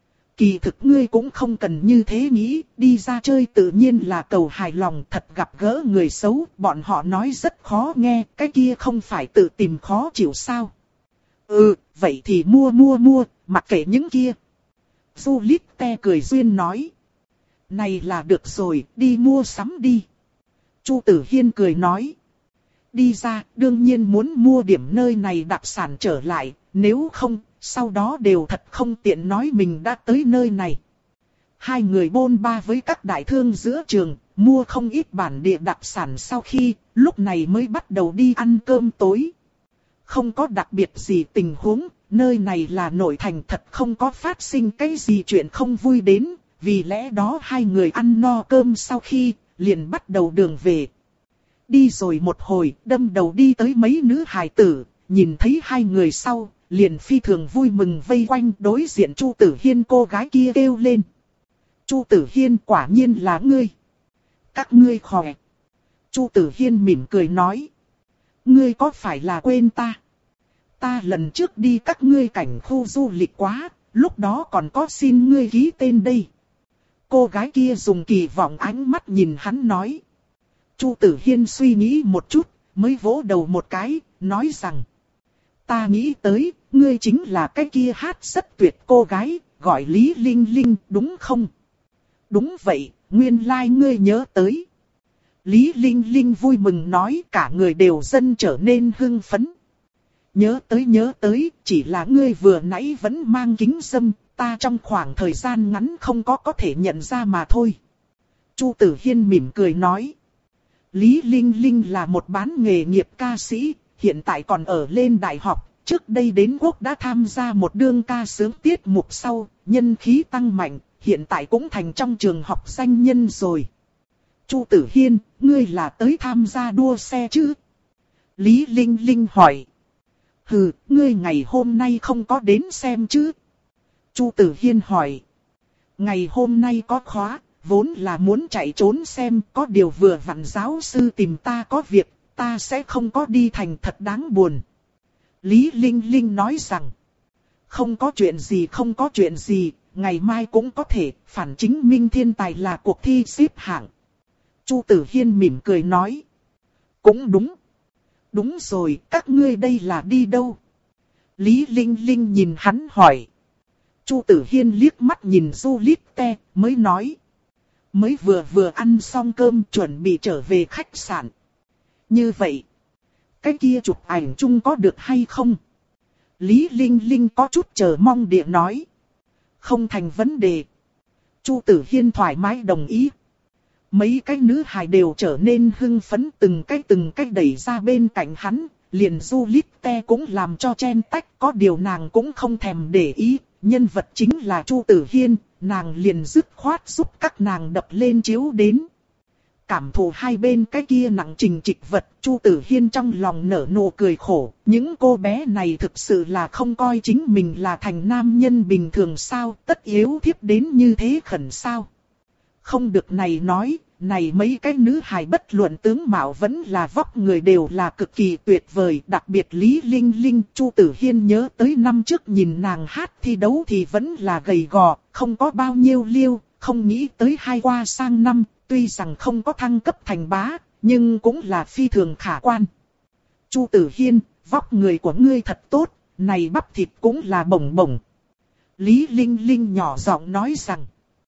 Kỳ thực ngươi cũng không cần như thế nghĩ, đi ra chơi tự nhiên là cầu hài lòng, thật gặp gỡ người xấu, bọn họ nói rất khó nghe, cái kia không phải tự tìm khó chịu sao. Ừ, vậy thì mua mua mua, mặc kệ những kia. Juliette cười duyên nói. Này là được rồi, đi mua sắm đi. Chu Tử Hiên cười nói. Đi ra, đương nhiên muốn mua điểm nơi này đặc sản trở lại, nếu không, sau đó đều thật không tiện nói mình đã tới nơi này. Hai người bôn ba với các đại thương giữa trường, mua không ít bản địa đặc sản sau khi, lúc này mới bắt đầu đi ăn cơm tối. Không có đặc biệt gì tình huống, nơi này là nội thành thật không có phát sinh cái gì chuyện không vui đến, vì lẽ đó hai người ăn no cơm sau khi, liền bắt đầu đường về. Đi rồi một hồi, đâm đầu đi tới mấy nữ hài tử, nhìn thấy hai người sau, liền phi thường vui mừng vây quanh đối diện Chu Tử Hiên cô gái kia kêu lên. Chu Tử Hiên quả nhiên là ngươi. Các ngươi khỏe. Chu Tử Hiên mỉm cười nói. Ngươi có phải là quên ta? Ta lần trước đi các ngươi cảnh khu du lịch quá, lúc đó còn có xin ngươi ký tên đây. Cô gái kia dùng kỳ vọng ánh mắt nhìn hắn nói. Chu Tử Hiên suy nghĩ một chút, mới vỗ đầu một cái, nói rằng. Ta nghĩ tới, ngươi chính là cái kia hát rất tuyệt cô gái, gọi Lý Linh Linh, đúng không? Đúng vậy, nguyên lai like ngươi nhớ tới. Lý Linh Linh vui mừng nói cả người đều dần trở nên hưng phấn. Nhớ tới nhớ tới, chỉ là ngươi vừa nãy vẫn mang kính râm, ta trong khoảng thời gian ngắn không có có thể nhận ra mà thôi. Chu Tử Hiên mỉm cười nói. Lý Linh Linh là một bán nghề nghiệp ca sĩ, hiện tại còn ở lên đại học, trước đây đến quốc đã tham gia một đương ca sướng tiết mục sau, nhân khí tăng mạnh, hiện tại cũng thành trong trường học danh nhân rồi. Chu Tử Hiên, ngươi là tới tham gia đua xe chứ? Lý Linh Linh hỏi. Hừ, ngươi ngày hôm nay không có đến xem chứ? Chu Tử Hiên hỏi. Ngày hôm nay có khóa, vốn là muốn chạy trốn xem, có điều vừa vặn giáo sư tìm ta có việc, ta sẽ không có đi, thành thật đáng buồn. Lý Linh Linh nói rằng. Không có chuyện gì không có chuyện gì, ngày mai cũng có thể, phản chính minh thiên tài là cuộc thi xếp hạng. Chu Tử Hiên mỉm cười nói. Cũng đúng. Đúng rồi, các ngươi đây là đi đâu? Lý Linh Linh nhìn hắn hỏi. Chu Tử Hiên liếc mắt nhìn Juliette, mới nói. Mới vừa vừa ăn xong cơm chuẩn bị trở về khách sạn. Như vậy, cái kia chụp ảnh chung có được hay không? Lý Linh Linh có chút chờ mong địa nói. Không thành vấn đề. Chu Tử Hiên thoải mái đồng ý. Mấy cái nữ hài đều trở nên hưng phấn, từng cái từng cái đẩy ra bên cạnh hắn, liền Juliette cũng làm cho chen tách, có điều nàng cũng không thèm để ý, nhân vật chính là Chu Tử Hiên, nàng liền dứt khoát giúp các nàng đập lên chiếu đến. Cảm thụ hai bên cái kia nặng trình trịch vật, Chu Tử Hiên trong lòng nở nụ cười khổ, những cô bé này thực sự là không coi chính mình là thành nam nhân bình thường sao, tất yếu thiếp đến như thế khẩn sao. Không được này nói, này mấy cái nữ hài bất luận tướng mạo vẫn là vóc người đều là cực kỳ tuyệt vời, đặc biệt Lý Linh Linh. Chu Tử Hiên nhớ tới năm trước nhìn nàng hát thi đấu thì vẫn là gầy gò, không có bao nhiêu liêu, không nghĩ tới hai qua sang năm, tuy rằng không có thăng cấp thành bá, nhưng cũng là phi thường khả quan. Chu Tử Hiên, vóc người của ngươi thật tốt, này bắp thịt cũng là bổng bổng. Lý Linh Linh nhỏ giọng nói rằng,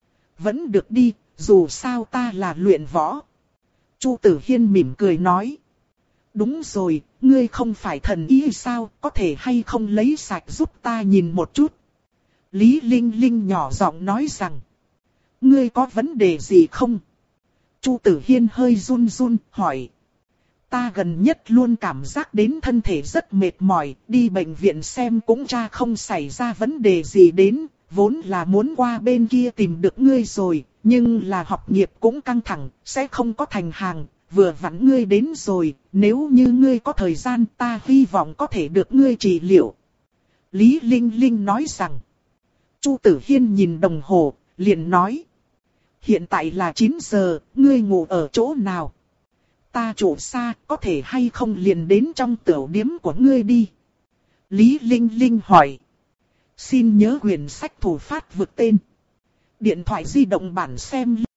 vẫn được đi. Dù sao ta là luyện võ. Chu Tử Hiên mỉm cười nói. Đúng rồi, ngươi không phải thần y sao, có thể hay không lấy sạch giúp ta nhìn một chút. Lý Linh Linh nhỏ giọng nói rằng. Ngươi có vấn đề gì không? Chu Tử Hiên hơi run run, hỏi. Ta gần nhất luôn cảm giác đến thân thể rất mệt mỏi, đi bệnh viện xem cũng tra không xảy ra vấn đề gì đến, vốn là muốn qua bên kia tìm được ngươi rồi. Nhưng là học nghiệp cũng căng thẳng, sẽ không có thành hàng, vừa vặn ngươi đến rồi, nếu như ngươi có thời gian ta hy vọng có thể được ngươi trị liệu. Lý Linh Linh nói rằng. Chu Tử Hiên nhìn đồng hồ, liền nói. Hiện tại là chín giờ, ngươi ngủ ở chỗ nào? Ta trụ xa, có thể hay không liền đến trong tiểu điếm của ngươi đi? Lý Linh Linh hỏi. Xin nhớ quyển sách thủ phát vực tên. Điện thoại di động bản xem